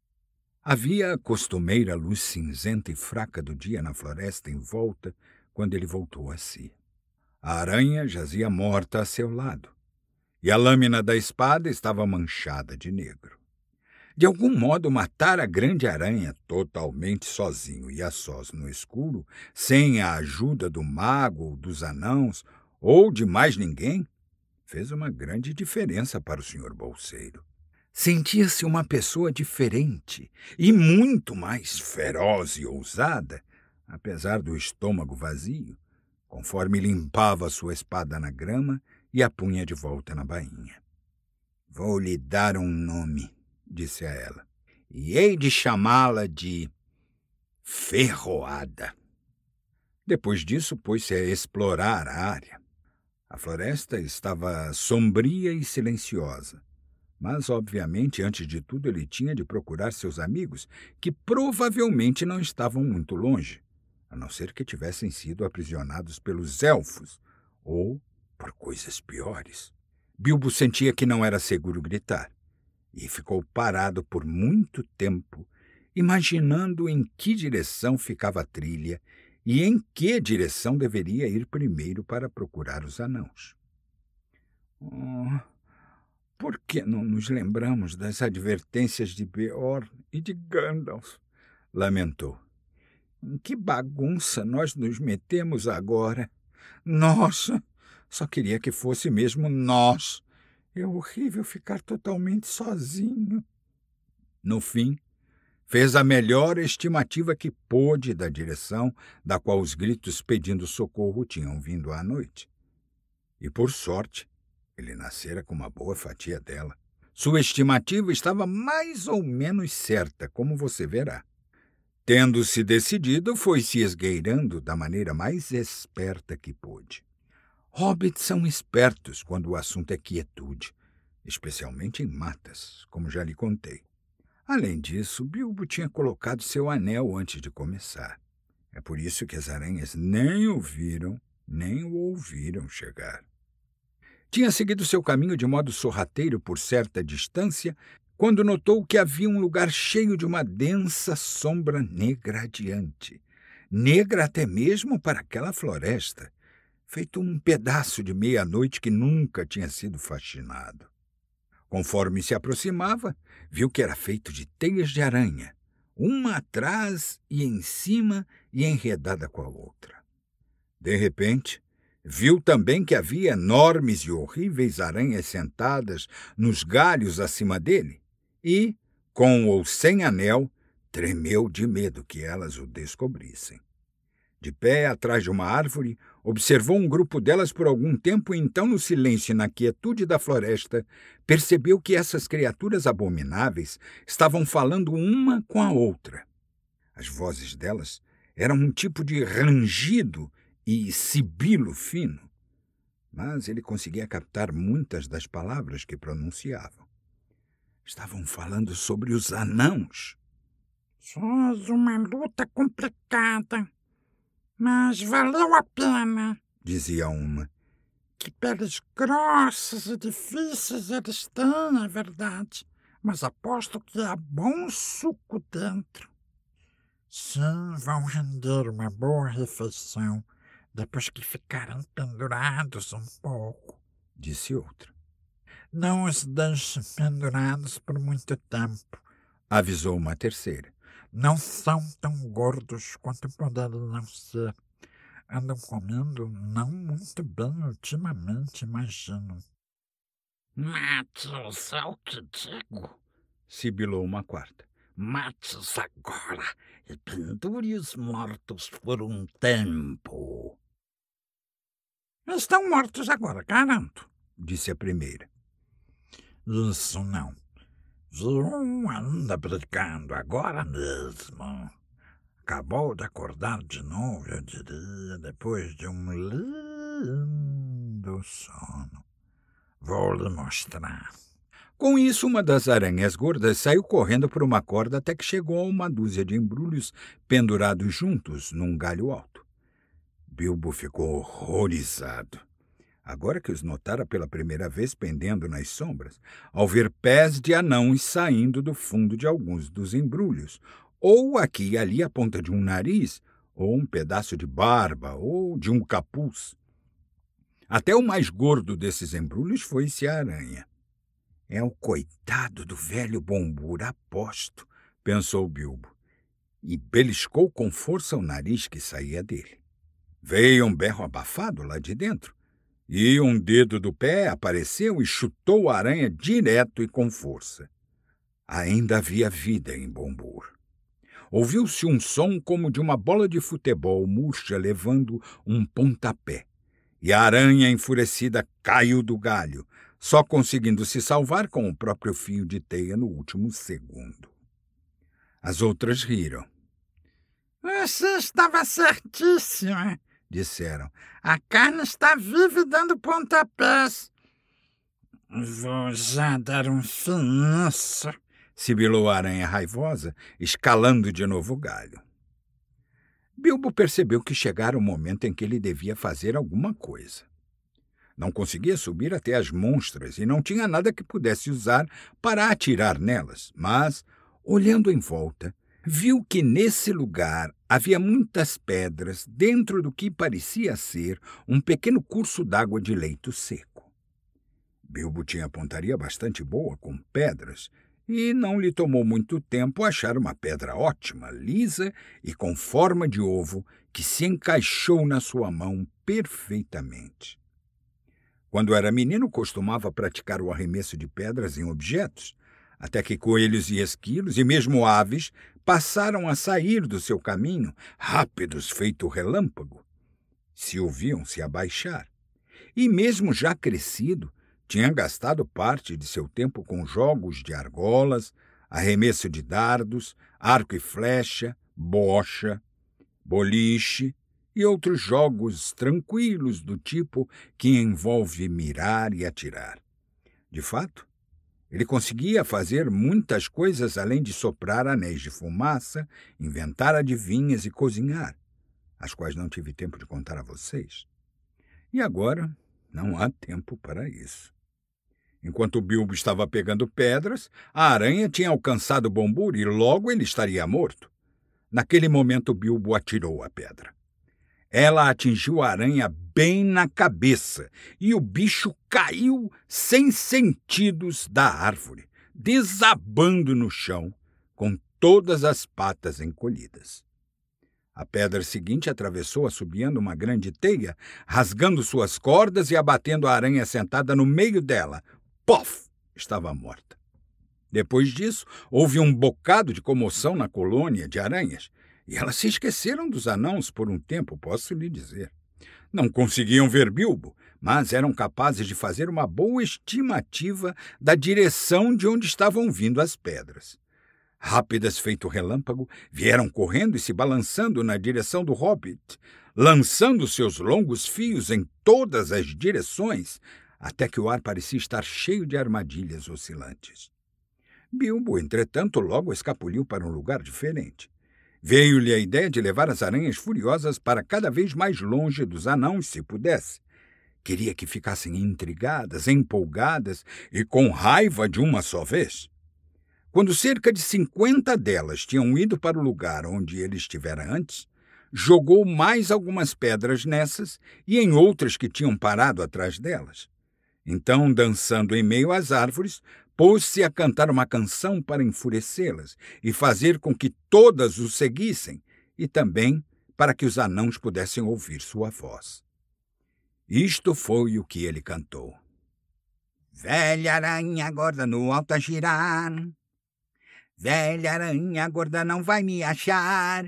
Havia a costumeira luz cinzenta e fraca do dia na floresta em volta quando ele voltou a si. A aranha jazia morta a seu lado, e a lâmina da espada estava manchada de negro. De algum modo, matar a grande aranha totalmente sozinho e a sós no escuro, sem a ajuda do mago ou dos anãos, ou de mais ninguém, fez uma grande diferença para o Sr. Bolseiro. Sentia-se uma pessoa diferente e muito mais feroz e ousada, apesar do estômago vazio, conforme limpava sua espada na grama e a punha de volta na bainha. «Vou lhe dar um nome», disse a ela, «e hei de chamá-la de Ferroada». Depois disso, pôs-se a explorar a área. A floresta estava sombria e silenciosa, mas, obviamente, antes de tudo, ele tinha de procurar seus amigos, que provavelmente não estavam muito longe. a não ser que tivessem sido aprisionados pelos elfos ou por coisas piores. Bilbo sentia que não era seguro gritar e ficou parado por muito tempo, imaginando em que direção ficava a trilha e em que direção deveria ir primeiro para procurar os anãos. Por que não nos lembramos das advertências de Beorn e de Gandalf? Lamentou. Em que bagunça nós nos metemos agora? Nossa, só queria que fosse mesmo nós. É horrível ficar totalmente sozinho. No fim, fez a melhor estimativa que pôde da direção da qual os gritos pedindo socorro tinham vindo à noite. E, por sorte, ele nascera com uma boa fatia dela. Sua estimativa estava mais ou menos certa, como você verá. Tendo-se decidido, foi se esgueirando da maneira mais esperta que pôde. Hobbits são espertos quando o assunto é quietude, especialmente em matas, como já lhe contei. Além disso, Bilbo tinha colocado seu anel antes de começar. É por isso que as aranhas nem o viram, nem o ouviram chegar. Tinha seguido seu caminho de modo sorrateiro por certa distância, quando notou que havia um lugar cheio de uma densa sombra negra adiante. Negra até mesmo para aquela floresta, feito um pedaço de meia-noite que nunca tinha sido faxinado. Conforme se aproximava, viu que era feito de teias de aranha, uma atrás e em cima e enredada com a outra. De repente, viu também que havia enormes e horríveis aranhas sentadas nos galhos acima dele e, com ou sem anel, tremeu de medo que elas o descobrissem. De pé atrás de uma árvore, observou um grupo delas por algum tempo e então, no silêncio e na quietude da floresta, percebeu que essas criaturas abomináveis estavam falando uma com a outra. As vozes delas eram um tipo de rangido e sibilo fino, mas ele conseguia captar muitas das palavras que pronunciavam. Estavam falando sobre os anãos. Foi uma luta complicada, mas valeu a pena, dizia uma. Que peles grossas e difíceis eles têm, é verdade, mas aposto que há bom suco dentro. Sim, vão render uma boa refeição depois que ficarem pendurados um pouco, disse outra. Não os deixe pendurados por muito tempo, avisou uma terceira. Não são tão gordos quanto poderiam ser. Andam comendo não muito bem ultimamente, imagino. Mate-os, é o que digo, sibilou uma quarta. Mate-os agora e pendure os mortos por um tempo. Estão mortos agora, garanto, disse a primeira. Isso não. Vi um ainda brigando agora mesmo. Acabou de acordar de novo, eu diria, depois de um lindo sono. Vou lhe mostrar. Com isso, uma das aranhas gordas saiu correndo por uma corda até que chegou a uma dúzia de embrulhos pendurados juntos num galho alto. Bilbo ficou horrorizado. Agora que os notara pela primeira vez pendendo nas sombras, ao ver pés de anãos saindo do fundo de alguns dos embrulhos, ou aqui e ali a ponta de um nariz, ou um pedaço de barba, ou de um capuz. Até o mais gordo desses embrulhos foi-se a aranha. É o coitado do velho Bombur, aposto, pensou Bilbo, e beliscou com força o nariz que saía dele. Veio um berro abafado lá de dentro, e um dedo do pé apareceu e chutou a aranha direto e com força. Ainda havia vida em Bombur. Ouviu-se um som como de uma bola de futebol murcha levando um pontapé, e a aranha enfurecida caiu do galho, só conseguindo se salvar com o próprio fio de teia no último segundo. As outras riram. Você estava certíssima, disseram. A carne está viva e dando pontapés. Vou já dar um fim nisso, sibilou a aranha raivosa, escalando de novo o galho. Bilbo percebeu que chegara o momento em que ele devia fazer alguma coisa. Não conseguia subir até as monstras e não tinha nada que pudesse usar para atirar nelas, mas, olhando em volta, viu que nesse lugar havia muitas pedras dentro do que parecia ser um pequeno curso d'água de leito seco. Bilbo tinha pontaria bastante boa com pedras e não lhe tomou muito tempo achar uma pedra ótima, lisa e com forma de ovo que se encaixou na sua mão perfeitamente. Quando era menino, costumava praticar o arremesso de pedras em objetos, até que coelhos e esquilos e mesmo aves passaram a sair do seu caminho, rápidos feito relâmpago. Se ouviam se abaixar. E mesmo já crescido, tinha gastado parte de seu tempo com jogos de argolas, arremesso de dardos, arco e flecha, bocha, boliche e outros jogos tranquilos do tipo que envolve mirar e atirar. De fato, ele conseguia fazer muitas coisas além de soprar anéis de fumaça, inventar adivinhas e cozinhar, as quais não tive tempo de contar a vocês. E agora não há tempo para isso. Enquanto Bilbo estava pegando pedras, a aranha tinha alcançado Bombur e logo ele estaria morto. Naquele momento, Bilbo atirou a pedra. Ela atingiu a aranha bem na cabeça e o bicho caiu sem sentidos da árvore, desabando no chão, com todas as patas encolhidas. A pedra seguinte atravessou assobiando uma grande teia, rasgando suas cordas e abatendo a aranha sentada no meio dela. Pof! Estava morta. Depois disso, houve um bocado de comoção na colônia de aranhas, e elas se esqueceram dos anãos por um tempo, posso lhe dizer. Não conseguiam ver Bilbo, mas eram capazes de fazer uma boa estimativa da direção de onde estavam vindo as pedras. Rápidas feito relâmpago, vieram correndo e se balançando na direção do Hobbit, lançando seus longos fios em todas as direções, até que o ar parecia estar cheio de armadilhas oscilantes. Bilbo, entretanto, logo escapuliu para um lugar diferente. Veio-lhe a ideia de levar as aranhas furiosas para cada vez mais longe dos anãos, se pudesse. Queria que ficassem intrigadas, empolgadas e com raiva de uma só vez. Quando cerca de 50 delas tinham ido para o lugar onde ele estivera antes, jogou mais algumas pedras nessas e em outras que tinham parado atrás delas. Então, dançando em meio às árvores, pôs-se a cantar uma canção para enfurecê-las e fazer com que todas o seguissem, e também para que os anãos pudessem ouvir sua voz. Isto foi o que ele cantou. Velha aranha gorda no alto a girar, velha aranha gorda não vai me achar.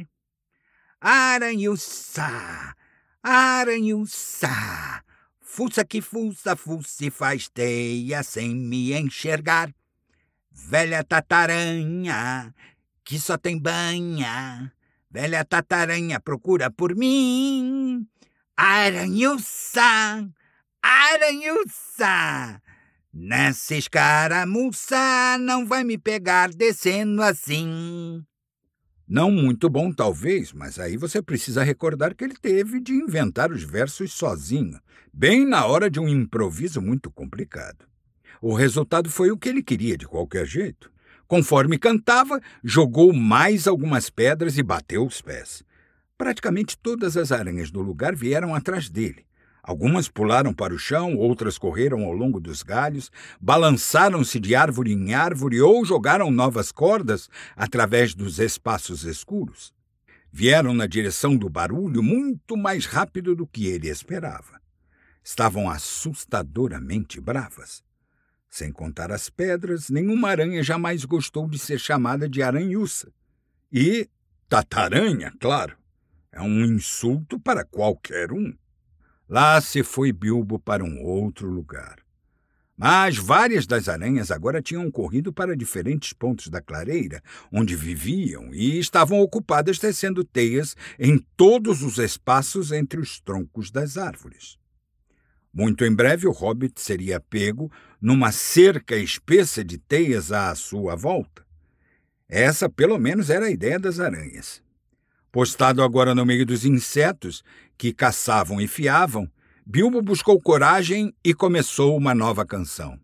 Aranhuça, aranhuça, fuça que fuça, fuça e faz teia sem me enxergar. Velha tataranha, que só tem banha, velha tataranha procura por mim. Aranhuça, aranhuça, nessa escaramuça não vai me pegar descendo assim. Não muito bom, talvez, mas aí você precisa recordar que ele teve de inventar os versos sozinho, bem na hora de um improviso muito complicado. O resultado foi o que ele queria de qualquer jeito. Conforme cantava, jogou mais algumas pedras e bateu os pés. Praticamente todas as aranhas do lugar vieram atrás dele. Algumas pularam para o chão, outras correram ao longo dos galhos, balançaram-se de árvore em árvore ou jogaram novas cordas através dos espaços escuros. Vieram na direção do barulho muito mais rápido do que ele esperava. Estavam assustadoramente bravas. Sem contar as pedras, nenhuma aranha jamais gostou de ser chamada de aranhuça. E tataranha, claro, é um insulto para qualquer um. Lá se foi Bilbo para um outro lugar. Mas várias das aranhas agora tinham corrido para diferentes pontos da clareira, onde viviam, e estavam ocupadas tecendo teias em todos os espaços entre os troncos das árvores. Muito em breve o Hobbit seria pego numa cerca espessa de teias à sua volta. Essa, pelo menos, era a ideia das aranhas. Postado agora no meio dos insetos, que caçavam e fiavam, Bilbo buscou coragem e começou uma nova canção.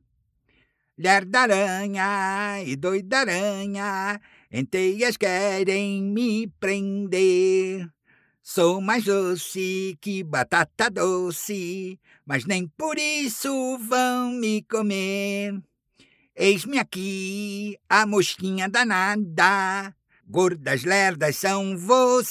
Lerda aranha e doida aranha, em teias querem me prender. Sou mais doce que batata doce, mas nem por isso vão me comer. Eis-me aqui, a mosquinha danada, gordas lerdas são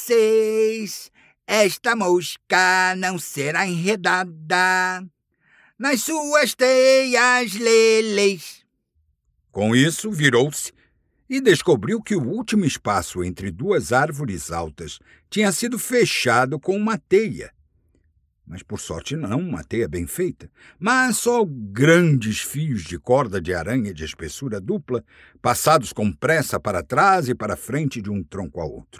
vocês. Esta mosca não será enredada nas suas teias leleis. Com isso, virou-se e descobriu que o último espaço entre duas árvores altas tinha sido fechado com uma teia. Mas, por sorte, não uma teia bem feita, mas só grandes fios de corda de aranha de espessura dupla, passados com pressa para trás e para frente de um tronco ao outro.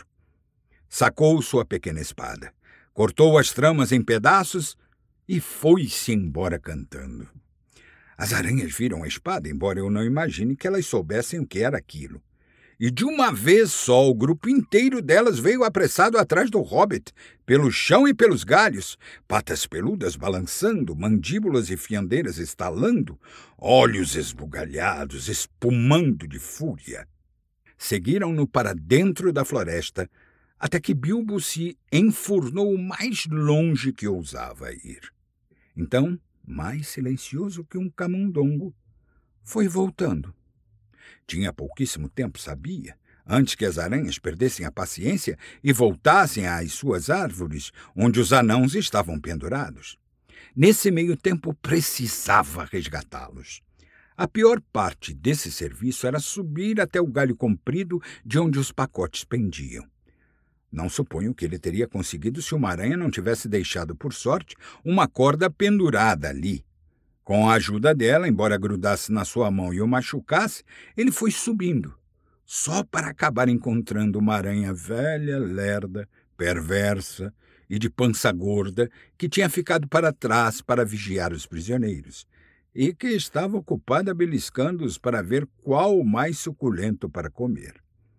Sacou sua pequena espada, cortou as tramas em pedaços e foi-se embora cantando. As aranhas viram a espada, embora eu não imagine que elas soubessem o que era aquilo. E de uma vez só o grupo inteiro delas veio apressado atrás do hobbit, pelo chão e pelos galhos, patas peludas balançando, mandíbulas e fiandeiras estalando, olhos esbugalhados, espumando de fúria. Seguiram-no para dentro da floresta, até que Bilbo se enfurnou o mais longe que ousava ir. Então, mais silencioso que um camundongo, foi voltando. Tinha pouquíssimo tempo, sabia, antes que as aranhas perdessem a paciência e voltassem às suas árvores, onde os anãos estavam pendurados. Nesse meio tempo, precisava resgatá-los. A pior parte desse serviço era subir até o galho comprido de onde os pacotes pendiam. Não suponho que ele teria conseguido se uma aranha não tivesse deixado, por sorte, uma corda pendurada ali. Com a ajuda dela, embora grudasse na sua mão e o machucasse, ele foi subindo, só para acabar encontrando uma aranha velha, lerda, perversa e de pança gorda que tinha ficado para trás para vigiar os prisioneiros e que estava ocupada beliscando-os para ver qual o mais suculento para comer.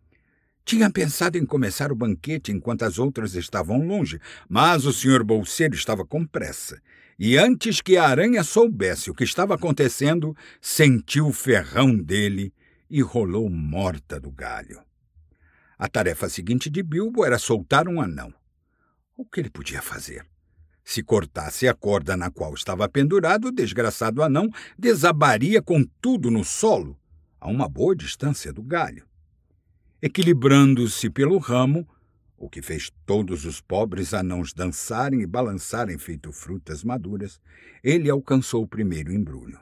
Tinha pensado em começar o banquete enquanto as outras estavam longe, mas o Sr. Bolseiro estava com pressa, e antes que a aranha soubesse o que estava acontecendo, sentiu o ferrão dele e rolou morta do galho. A tarefa seguinte de Bilbo era soltar um anão. O que ele podia fazer? Se cortasse a corda na qual estava pendurado, o desgraçado anão desabaria com tudo no solo, a uma boa distância do galho. Equilibrando-se pelo ramo, o que fez todos os pobres anãos dançarem e balançarem feito frutas maduras, ele alcançou o primeiro embrulho.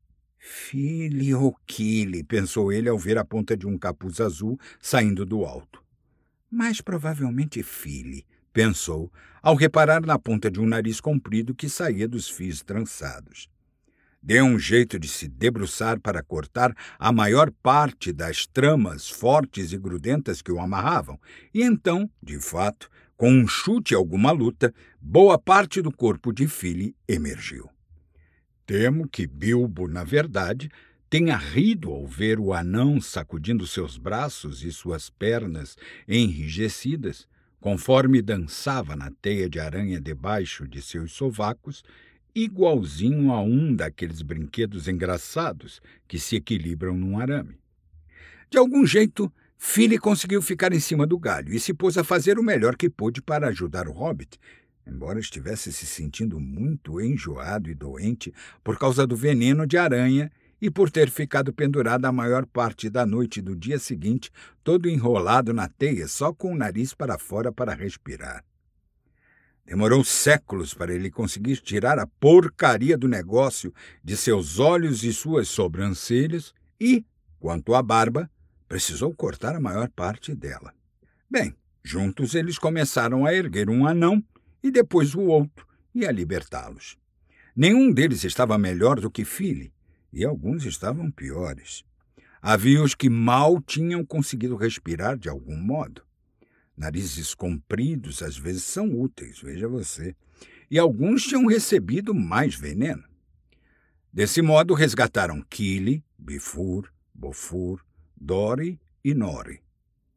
Fili ou Kili, pensou ele ao ver a ponta de um capuz azul saindo do alto. Mais provavelmente Fili, pensou, ao reparar na ponta de um nariz comprido que saía dos fios trançados. Deu um jeito de se debruçar para cortar a maior parte das tramas fortes e grudentas que o amarravam, e então, de fato, com um chute e alguma luta, boa parte do corpo de Fili emergiu. Temo que Bilbo, na verdade, tenha rido ao ver o anão sacudindo seus braços e suas pernas enrijecidas, conforme dançava na teia de aranha debaixo de seus sovacos, igualzinho a um daqueles brinquedos engraçados que se equilibram num arame. De algum jeito, Fili conseguiu ficar em cima do galho e se pôs a fazer o melhor que pôde para ajudar o hobbit, embora estivesse se sentindo muito enjoado e doente por causa do veneno de aranha e por ter ficado pendurado a maior parte da noite do dia seguinte, todo enrolado na teia, só com o nariz para fora para respirar. Demorou séculos para ele conseguir tirar a porcaria do negócio de seus olhos e suas sobrancelhas e, quanto à barba, precisou cortar a maior parte dela. Bem, juntos eles começaram a erguer um anão e depois o outro e a libertá-los. Nenhum deles estava melhor do que Fili, e alguns estavam piores. Havia os que mal tinham conseguido respirar de algum modo. Narizes compridos às vezes são úteis, veja você, e alguns tinham recebido mais veneno. Desse modo, resgataram Kili, Bifur, Bofur, Dori e Nori.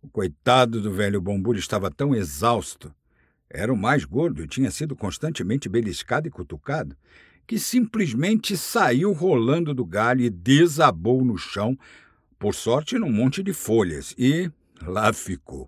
O coitado do velho Bombur estava tão exausto, era o mais gordo e tinha sido constantemente beliscado e cutucado, que simplesmente saiu rolando do galho e desabou no chão, por sorte num monte de folhas, e lá ficou.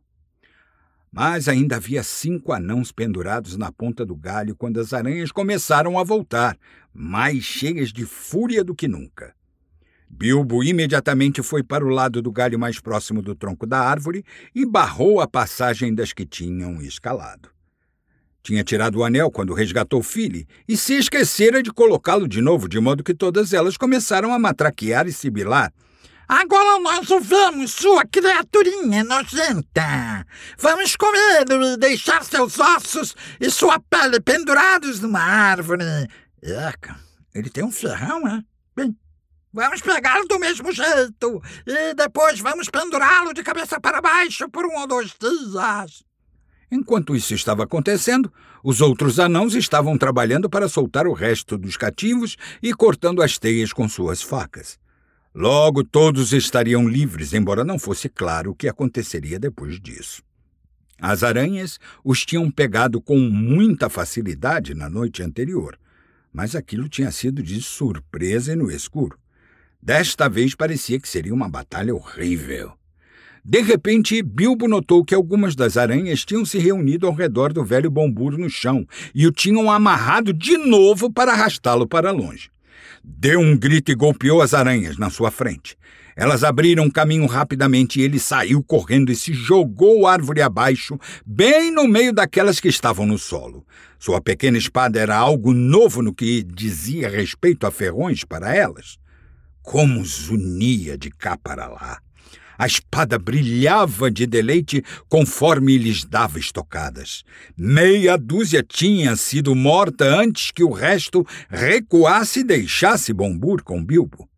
Mas ainda havia 5 anãos pendurados na ponta do galho quando as aranhas começaram a voltar, mais cheias de fúria do que nunca. Bilbo imediatamente foi para o lado do galho mais próximo do tronco da árvore e barrou a passagem das que tinham escalado. Tinha tirado o anel quando resgatou Fili e se esquecera de colocá-lo de novo, de modo que todas elas começaram a matraquear e sibilar. Agora nós o vemos, sua criaturinha nojenta. Vamos comê-lo e deixar seus ossos e sua pele pendurados numa árvore. Eca, ele tem um ferrão, é? Bem, vamos pegá-lo do mesmo jeito e depois vamos pendurá-lo de cabeça para baixo por 1 ou 2 dias. Enquanto isso estava acontecendo, os outros anãos estavam trabalhando para soltar o resto dos cativos e cortando as teias com suas facas. Logo todos estariam livres, embora não fosse claro o que aconteceria depois disso. As aranhas os tinham pegado com muita facilidade na noite anterior, mas aquilo tinha sido de surpresa e no escuro. Desta vez parecia que seria uma batalha horrível. De repente, Bilbo notou que algumas das aranhas tinham se reunido ao redor do velho Bombur no chão e o tinham amarrado de novo para arrastá-lo para longe. Deu um grito e golpeou as aranhas na sua frente. Elas abriram caminho rapidamente e ele saiu correndo e se jogou árvore abaixo, bem no meio daquelas que estavam no solo. Sua pequena espada era algo novo no que dizia respeito a ferrões para elas. Como zunia de cá para lá! A espada brilhava de deleite conforme lhes dava estocadas. Meia dúzia tinha sido morta antes que o resto recuasse e deixasse Bombur com Bilbo.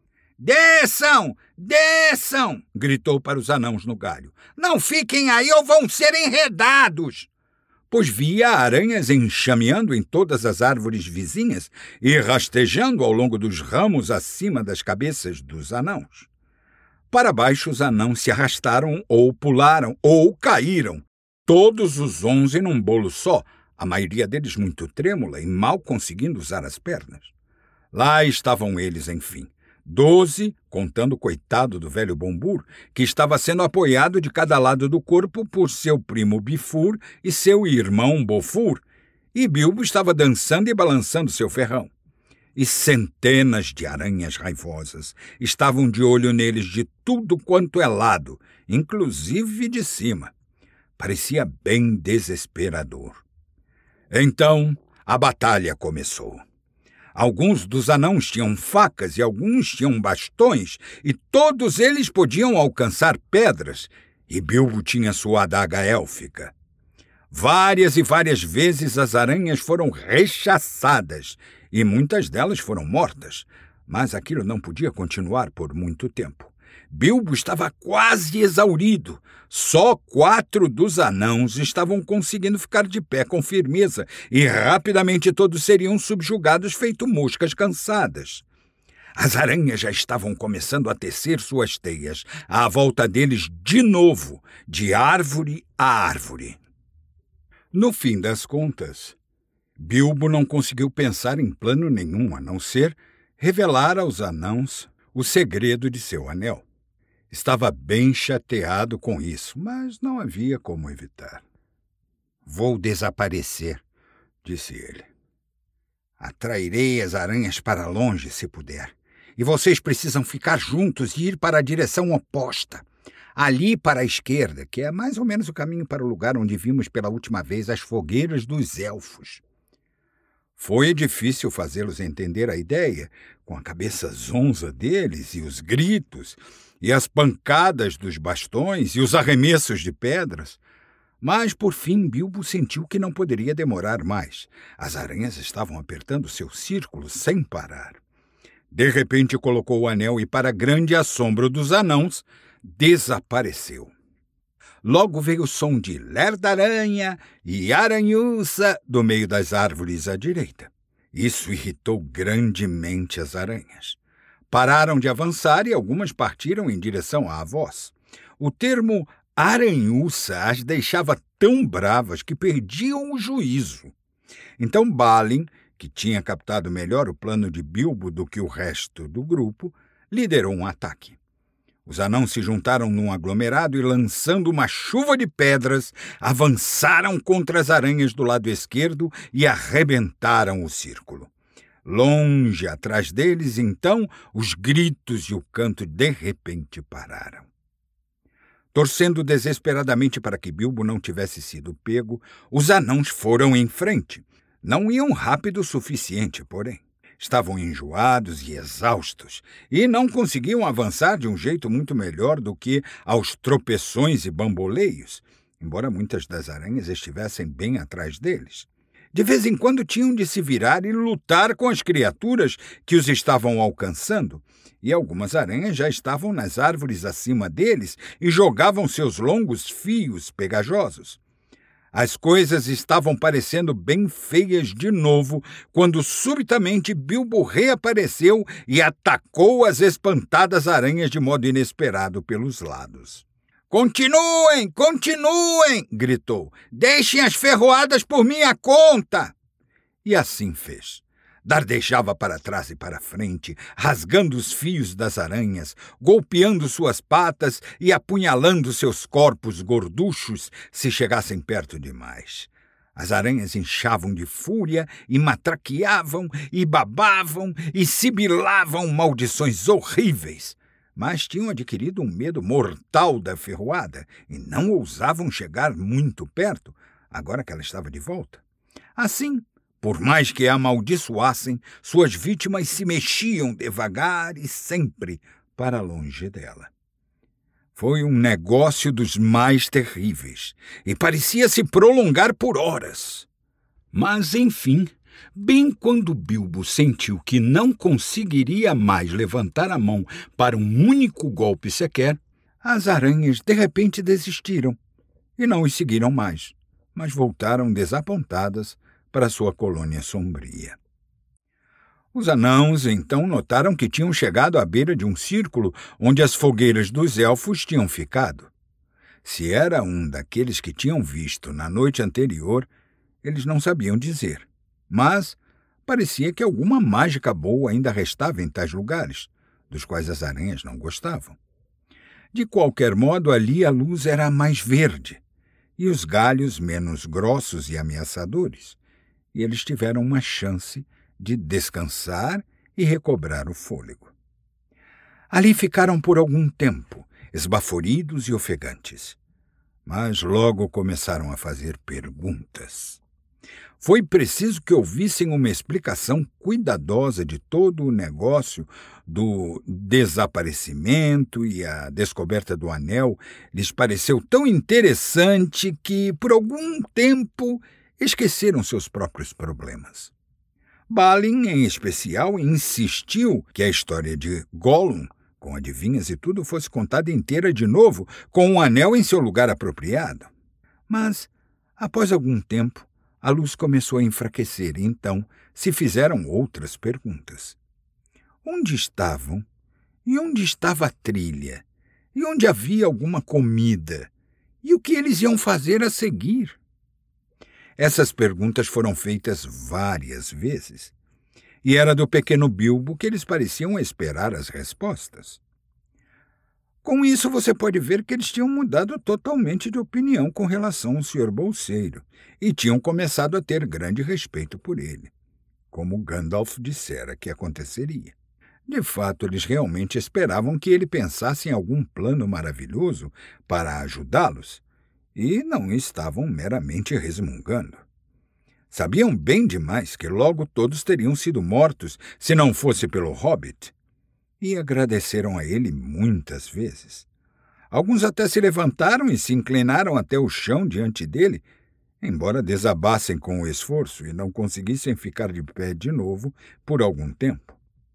Desçam! Desçam! Gritou para os anãos no galho. Não fiquem aí ou vão ser enredados! Pois via aranhas enxameando em todas as árvores vizinhas e rastejando ao longo dos ramos acima das cabeças dos anãos. Para baixo os anãos se arrastaram ou pularam ou caíram, todos os 11 num bolo só, a maioria deles muito trêmula e mal conseguindo usar as pernas. Lá estavam eles, enfim, 12, contando o coitado do velho Bombur, que estava sendo apoiado de cada lado do corpo por seu primo Bifur e seu irmão Bofur, e Bilbo estava dançando e balançando seu ferrão. E centenas de aranhas raivosas estavam de olho neles de tudo quanto é lado, inclusive de cima. Parecia bem desesperador. Então, a batalha começou. Alguns dos anãos tinham facas e alguns tinham bastões, e todos eles podiam alcançar pedras, e Bilbo tinha sua adaga élfica. Várias e várias vezes as aranhas foram rechaçadas, e muitas delas foram mortas, mas aquilo não podia continuar por muito tempo. Bilbo estava quase exaurido. Só 4 dos anãos estavam conseguindo ficar de pé com firmeza, e rapidamente todos seriam subjugados feito moscas cansadas. As aranhas já estavam começando a tecer suas teias à volta deles de novo, de árvore a árvore. No fim das contas, Bilbo não conseguiu pensar em plano nenhum, a não ser revelar aos anãos o segredo de seu anel. Estava bem chateado com isso, mas não havia como evitar. Vou desaparecer, disse ele. Atrairei as aranhas para longe, se puder. E vocês precisam ficar juntos e ir para a direção oposta. Ali para a esquerda, que é mais ou menos o caminho para o lugar onde vimos pela última vez as fogueiras dos elfos. Foi difícil fazê-los entender a ideia, com a cabeça zonza deles e os gritos, e as pancadas dos bastões e os arremessos de pedras. Mas, por fim, Bilbo sentiu que não poderia demorar mais. As aranhas estavam apertando seu círculo sem parar. De repente colocou o anel e, para grande assombro dos anãos, desapareceu. Logo veio o som de lerda-aranha e aranhuça do meio das árvores à direita. Isso irritou grandemente as aranhas. Pararam de avançar e algumas partiram em direção à voz. O termo A aranhuça as deixava tão bravas que perdiam o juízo. Então Balin, que tinha captado melhor o plano de Bilbo do que o resto do grupo, liderou um ataque. Os anãos se juntaram num aglomerado e, lançando uma chuva de pedras, avançaram contra as aranhas do lado esquerdo e arrebentaram o círculo. Longe atrás deles, então, os gritos e o canto de repente pararam. Torcendo desesperadamente para que Bilbo não tivesse sido pego, os anãos foram em frente. Não iam rápido o suficiente, porém. Estavam enjoados e exaustos, e não conseguiam avançar de um jeito muito melhor do que aos tropeções e bamboleios, embora muitas das aranhas estivessem bem atrás deles. De vez em quando tinham de se virar e lutar com as criaturas que os estavam alcançando, e algumas aranhas já estavam nas árvores acima deles e jogavam seus longos fios pegajosos. As coisas estavam parecendo bem feias de novo, quando subitamente Bilbo reapareceu e atacou as espantadas aranhas de modo inesperado pelos lados. Continuem! Continuem! Gritou. Deixem as ferroadas por minha conta! E assim fez. Dardejava para trás e para frente, rasgando os fios das aranhas, golpeando suas patas e apunhalando seus corpos gorduchos se chegassem perto demais. As aranhas inchavam de fúria e matraqueavam e babavam e sibilavam maldições horríveis. Mas tinham adquirido um medo mortal da ferroada e não ousavam chegar muito perto, agora que ela estava de volta. Assim, por mais que a amaldiçoassem, suas vítimas se mexiam devagar e sempre para longe dela. Foi um negócio dos mais terríveis e parecia se prolongar por horas. Mas, enfim, bem quando Bilbo sentiu que não conseguiria mais levantar a mão para um único golpe sequer, as aranhas de repente desistiram e não os seguiram mais, mas voltaram desapontadas para sua colônia sombria. Os anãos então notaram que tinham chegado à beira de um círculo onde as fogueiras dos elfos tinham ficado. Se era um daqueles que tinham visto na noite anterior, eles não sabiam dizer, mas parecia que alguma mágica boa ainda restava em tais lugares, dos quais as aranhas não gostavam. De qualquer modo, ali a luz era mais verde, e os galhos menos grossos e ameaçadores, e eles tiveram uma chance de descansar e recobrar o fôlego. Ali ficaram por algum tempo, esbaforidos e ofegantes, mas logo começaram a fazer perguntas. Foi preciso que ouvissem uma explicação cuidadosa de todo o negócio do desaparecimento, e a descoberta do anel lhes pareceu tão interessante que, por algum tempo, esqueceram seus próprios problemas. Balin, em especial, insistiu que a história de Gollum, com adivinhas e tudo, fosse contada inteira de novo, com um anel em seu lugar apropriado. Mas, após algum tempo, a luz começou a enfraquecer e então se fizeram outras perguntas. Onde estavam? E onde estava a trilha? E onde havia alguma comida? E o que eles iam fazer a seguir? Essas perguntas foram feitas várias vezes, e era do pequeno Bilbo que eles pareciam esperar as respostas. Com isso, você pode ver que eles tinham mudado totalmente de opinião com relação ao Sr. Bolseiro, e tinham começado a ter grande respeito por ele, como Gandalf dissera que aconteceria. De fato, eles realmente esperavam que ele pensasse em algum plano maravilhoso para ajudá-los, e não estavam meramente resmungando. Sabiam bem demais que logo todos teriam sido mortos se não fosse pelo Hobbit, e agradeceram a ele muitas vezes. Alguns até se levantaram e se inclinaram até o chão diante dele, embora desabassem com o esforço e não conseguissem ficar de pé de novo por algum tempo.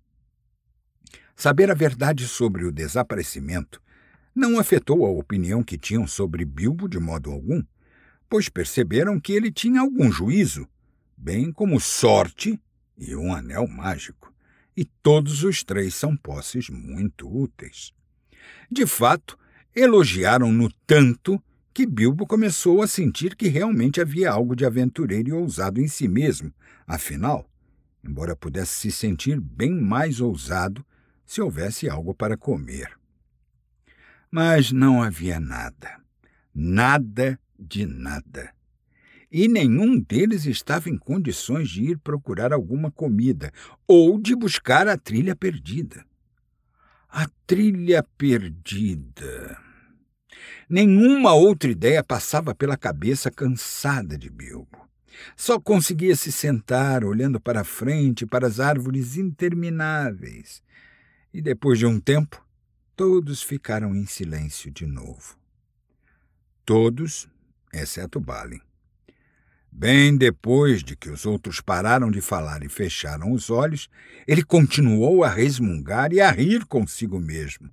Saber a verdade sobre o desaparecimento não afetou a opinião que tinham sobre Bilbo de modo algum, pois perceberam que ele tinha algum juízo, bem como sorte e um anel mágico, e todos os três são posses muito úteis. De fato, elogiaram-no tanto que Bilbo começou a sentir que realmente havia algo de aventureiro e ousado em si mesmo. Afinal, embora pudesse se sentir bem mais ousado se houvesse algo para comer. Mas não havia nada. Nada de nada. E nenhum deles estava em condições de ir procurar alguma comida ou de buscar a trilha perdida. A trilha perdida. Nenhuma outra ideia passava pela cabeça cansada de Bilbo. Só conseguia se sentar, olhando para a frente, para as árvores intermináveis. E depois de um tempo, todos ficaram em silêncio de novo. Todos, exceto Balin. Bem depois de que os outros pararam de falar e fecharam os olhos, ele continuou a resmungar e a rir consigo mesmo.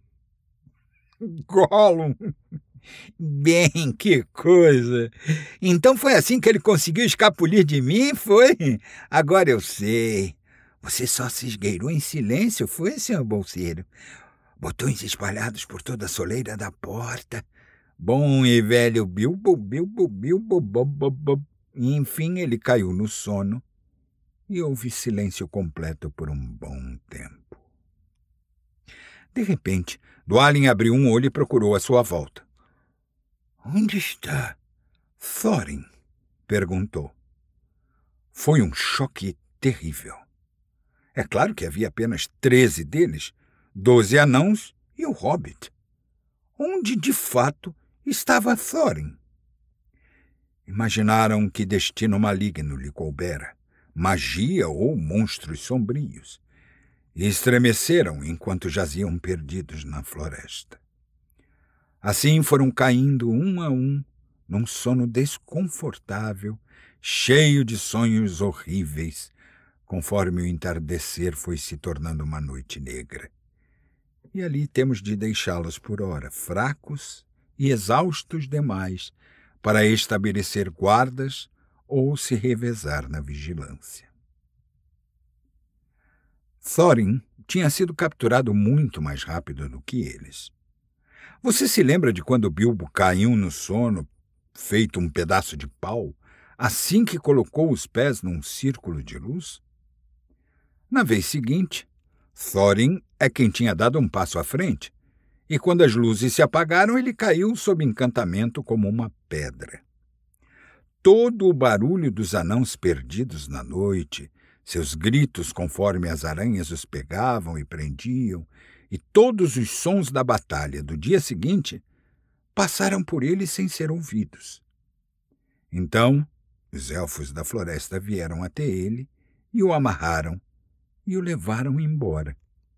Gollum! Bem, que coisa! Então foi assim que ele conseguiu escapulir de mim, foi? Agora eu sei. Você só se esgueirou em silêncio, foi, senhor bolseiro? Botões espalhados por toda a soleira da porta. Bom e velho Bilbo, Bilbo, Bilbo, bob. Enfim, ele caiu no sono e houve silêncio completo por um bom tempo. De repente, Dwalin abriu um olho e procurou à sua volta. — Onde está Thorin? Perguntou. Foi um choque terrível. É claro que havia apenas 13 deles, 12 anãos e o Hobbit. Onde, de fato, estava Thorin? Imaginaram que destino maligno lhe coubera, magia ou monstros sombrios, e estremeceram enquanto jaziam perdidos na floresta. Assim foram caindo um a um, num sono desconfortável, cheio de sonhos horríveis, conforme o entardecer foi se tornando uma noite negra. E ali temos de deixá-los por ora, fracos e exaustos demais, para estabelecer guardas ou se revezar na vigilância. Thorin tinha sido capturado muito mais rápido do que eles. Você se lembra de quando Bilbo caiu no sono, feito um pedaço de pau, assim que colocou os pés num círculo de luz? Na vez seguinte, Thorin é quem tinha dado um passo à frente, e quando as luzes se apagaram, ele caiu sob encantamento como uma pedra. Todo o barulho dos anãos perdidos na noite, seus gritos conforme as aranhas os pegavam e prendiam, e todos os sons da batalha do dia seguinte passaram por ele sem ser ouvidos. Então, os elfos da floresta vieram até ele e o amarraram e o levaram embora.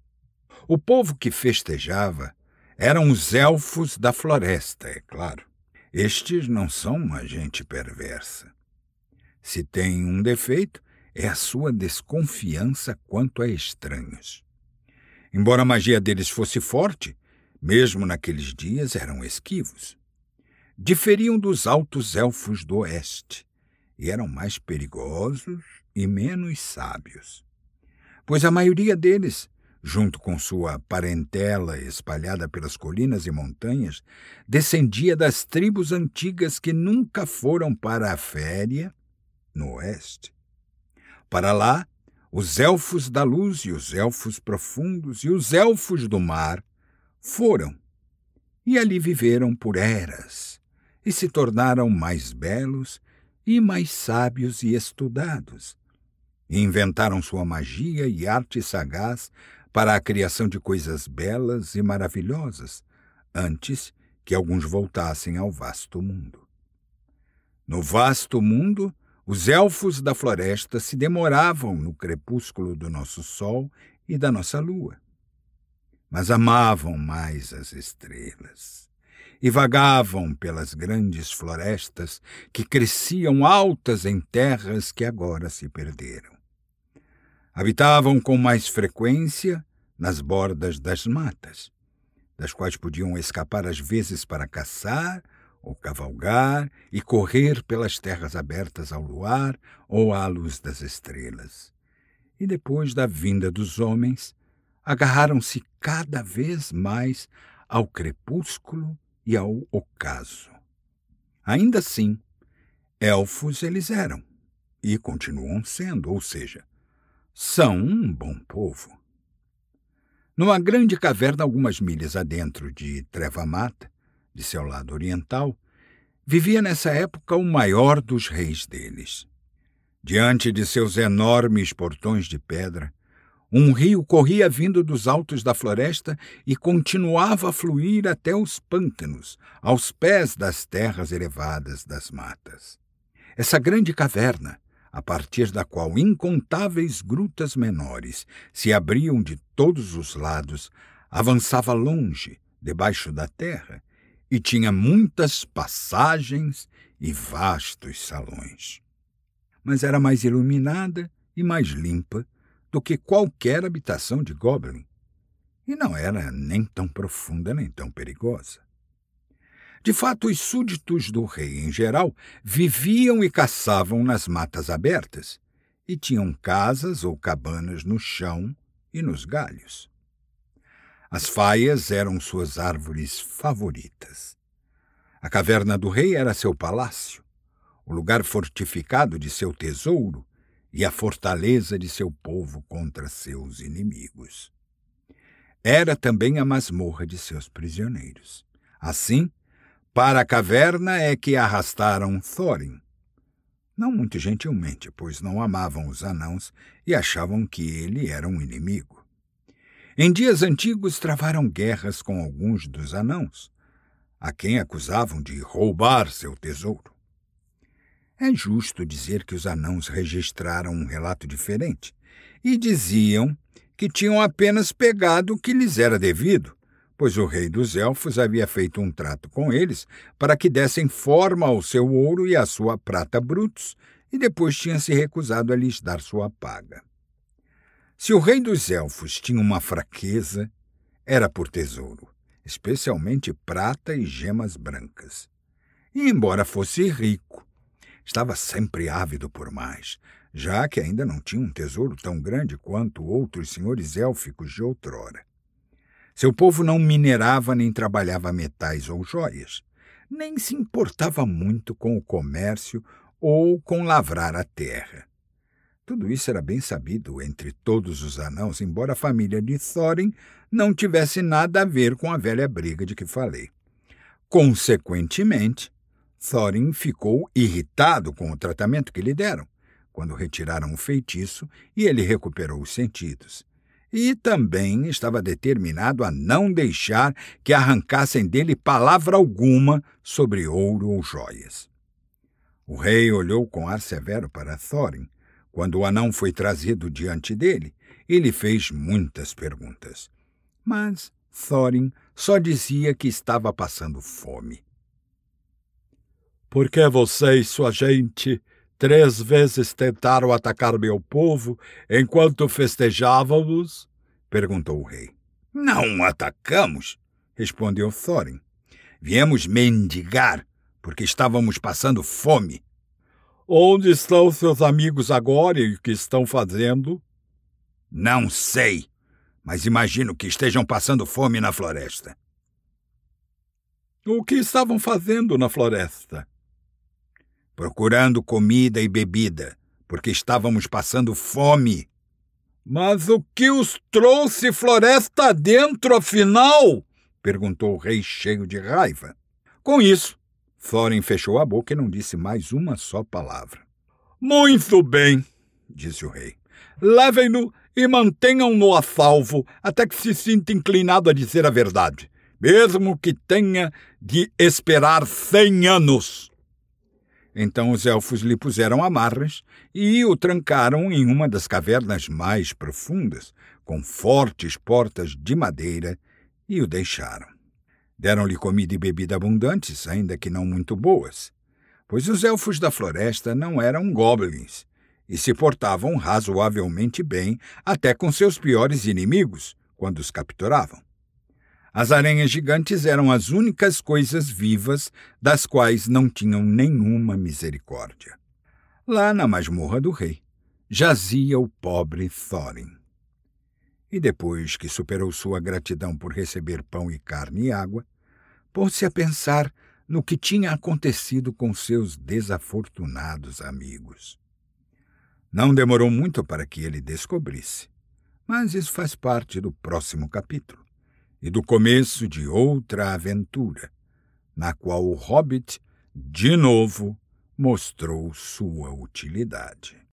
O povo que festejava eram os elfos da floresta, é claro. Estes não são uma gente perversa. Se tem um defeito, é a sua desconfiança quanto a estranhos. Embora a magia deles fosse forte, mesmo naqueles dias eram esquivos. Diferiam dos altos elfos do oeste, e eram mais perigosos e menos sábios. Pois a maioria deles, junto com sua parentela espalhada pelas colinas e montanhas, descendia das tribos antigas que nunca foram para a Féria, no oeste. Para lá, os elfos da luz e os elfos profundos e os elfos do mar foram, e ali viveram por eras, e se tornaram mais belos e mais sábios e estudados, e inventaram sua magia e arte sagaz para a criação de coisas belas e maravilhosas, antes que alguns voltassem ao vasto mundo. No vasto mundo, os elfos da floresta se demoravam no crepúsculo do nosso sol e da nossa lua. Mas amavam mais as estrelas e vagavam pelas grandes florestas que cresciam altas em terras que agora se perderam. Habitavam com mais frequência nas bordas das matas, das quais podiam escapar às vezes para caçar ou cavalgar e correr pelas terras abertas ao luar ou à luz das estrelas. E depois da vinda dos homens, agarraram-se cada vez mais ao crepúsculo e ao ocaso. Ainda assim, elfos eles eram, e continuam sendo, ou seja, são um bom povo. Numa grande caverna, algumas milhas adentro de Treva-Mata, de seu lado oriental, vivia nessa época o maior dos reis deles. Diante de seus enormes portões de pedra, um rio corria vindo dos altos da floresta e continuava a fluir até os pântanos, aos pés das terras elevadas das matas. Essa grande caverna, a partir da qual incontáveis grutas menores se abriam de todos os lados, avançava longe, debaixo da terra, e tinha muitas passagens e vastos salões. Mas era mais iluminada e mais limpa do que qualquer habitação de Goblin, e não era nem tão profunda nem tão perigosa. De fato, os súditos do rei, em geral, viviam e caçavam nas matas abertas, e tinham casas ou cabanas no chão e nos galhos. As faias eram suas árvores favoritas. A caverna do rei era seu palácio, o lugar fortificado de seu tesouro e a fortaleza de seu povo contra seus inimigos. Era também a masmorra de seus prisioneiros. Assim, para a caverna é que arrastaram Thorin. Não muito gentilmente, pois não amavam os anãos e achavam que ele era um inimigo. Em dias antigos travaram guerras com alguns dos anãos, a quem acusavam de roubar seu tesouro. É justo dizer que os anãos registraram um relato diferente e diziam que tinham apenas pegado o que lhes era devido, pois o rei dos elfos havia feito um trato com eles para que dessem forma ao seu ouro e à sua prata brutos, e depois tinha se recusado a lhes dar sua paga. Se o rei dos elfos tinha uma fraqueza, era por tesouro, especialmente prata e gemas brancas. E, embora fosse rico, estava sempre ávido por mais, já que ainda não tinha um tesouro tão grande quanto outros senhores élficos de outrora. Seu povo não minerava nem trabalhava metais ou joias, nem se importava muito com o comércio ou com lavrar a terra. Tudo isso era bem sabido entre todos os anãos, embora a família de Thorin não tivesse nada a ver com a velha briga de que falei. Consequentemente, Thorin ficou irritado com o tratamento que lhe deram, quando retiraram o feitiço e ele recuperou os sentidos. E também estava determinado a não deixar que arrancassem dele palavra alguma sobre ouro ou joias. O rei olhou com ar severo para Thorin. Quando o anão foi trazido diante dele, ele fez muitas perguntas. Mas Thorin só dizia que estava passando fome. Por que você e sua gente 3 vezes tentaram atacar meu povo enquanto festejávamos? Perguntou o rei. Não atacamos, respondeu Thorin. Viemos mendigar, porque estávamos passando fome. Onde estão seus amigos agora e o que estão fazendo? Não sei, mas imagino que estejam passando fome na floresta. O que estavam fazendo na floresta? Procurando comida e bebida, porque estávamos passando fome. Mas o que os trouxe floresta dentro, afinal? Perguntou o rei cheio de raiva. Com isso, Thorin fechou a boca e não disse mais uma só palavra. Muito bem, disse o rei. Levem-no e mantenham-no a salvo até que se sinta inclinado a dizer a verdade, mesmo que tenha de esperar 100 anos. Então os elfos lhe puseram amarras e o trancaram em uma das cavernas mais profundas, com fortes portas de madeira, e o deixaram. Deram-lhe comida e bebida abundantes, ainda que não muito boas, pois os elfos da floresta não eram goblins e se portavam razoavelmente bem até com seus piores inimigos, quando os capturavam. As aranhas gigantes eram as únicas coisas vivas das quais não tinham nenhuma misericórdia. Lá na masmorra do rei, jazia o pobre Thorin. E depois que superou sua gratidão por receber pão e carne e água, pôs-se a pensar no que tinha acontecido com seus desafortunados amigos. Não demorou muito para que ele descobrisse, mas isso faz parte do próximo capítulo e do começo de outra aventura, na qual o Hobbit, de novo, mostrou sua utilidade.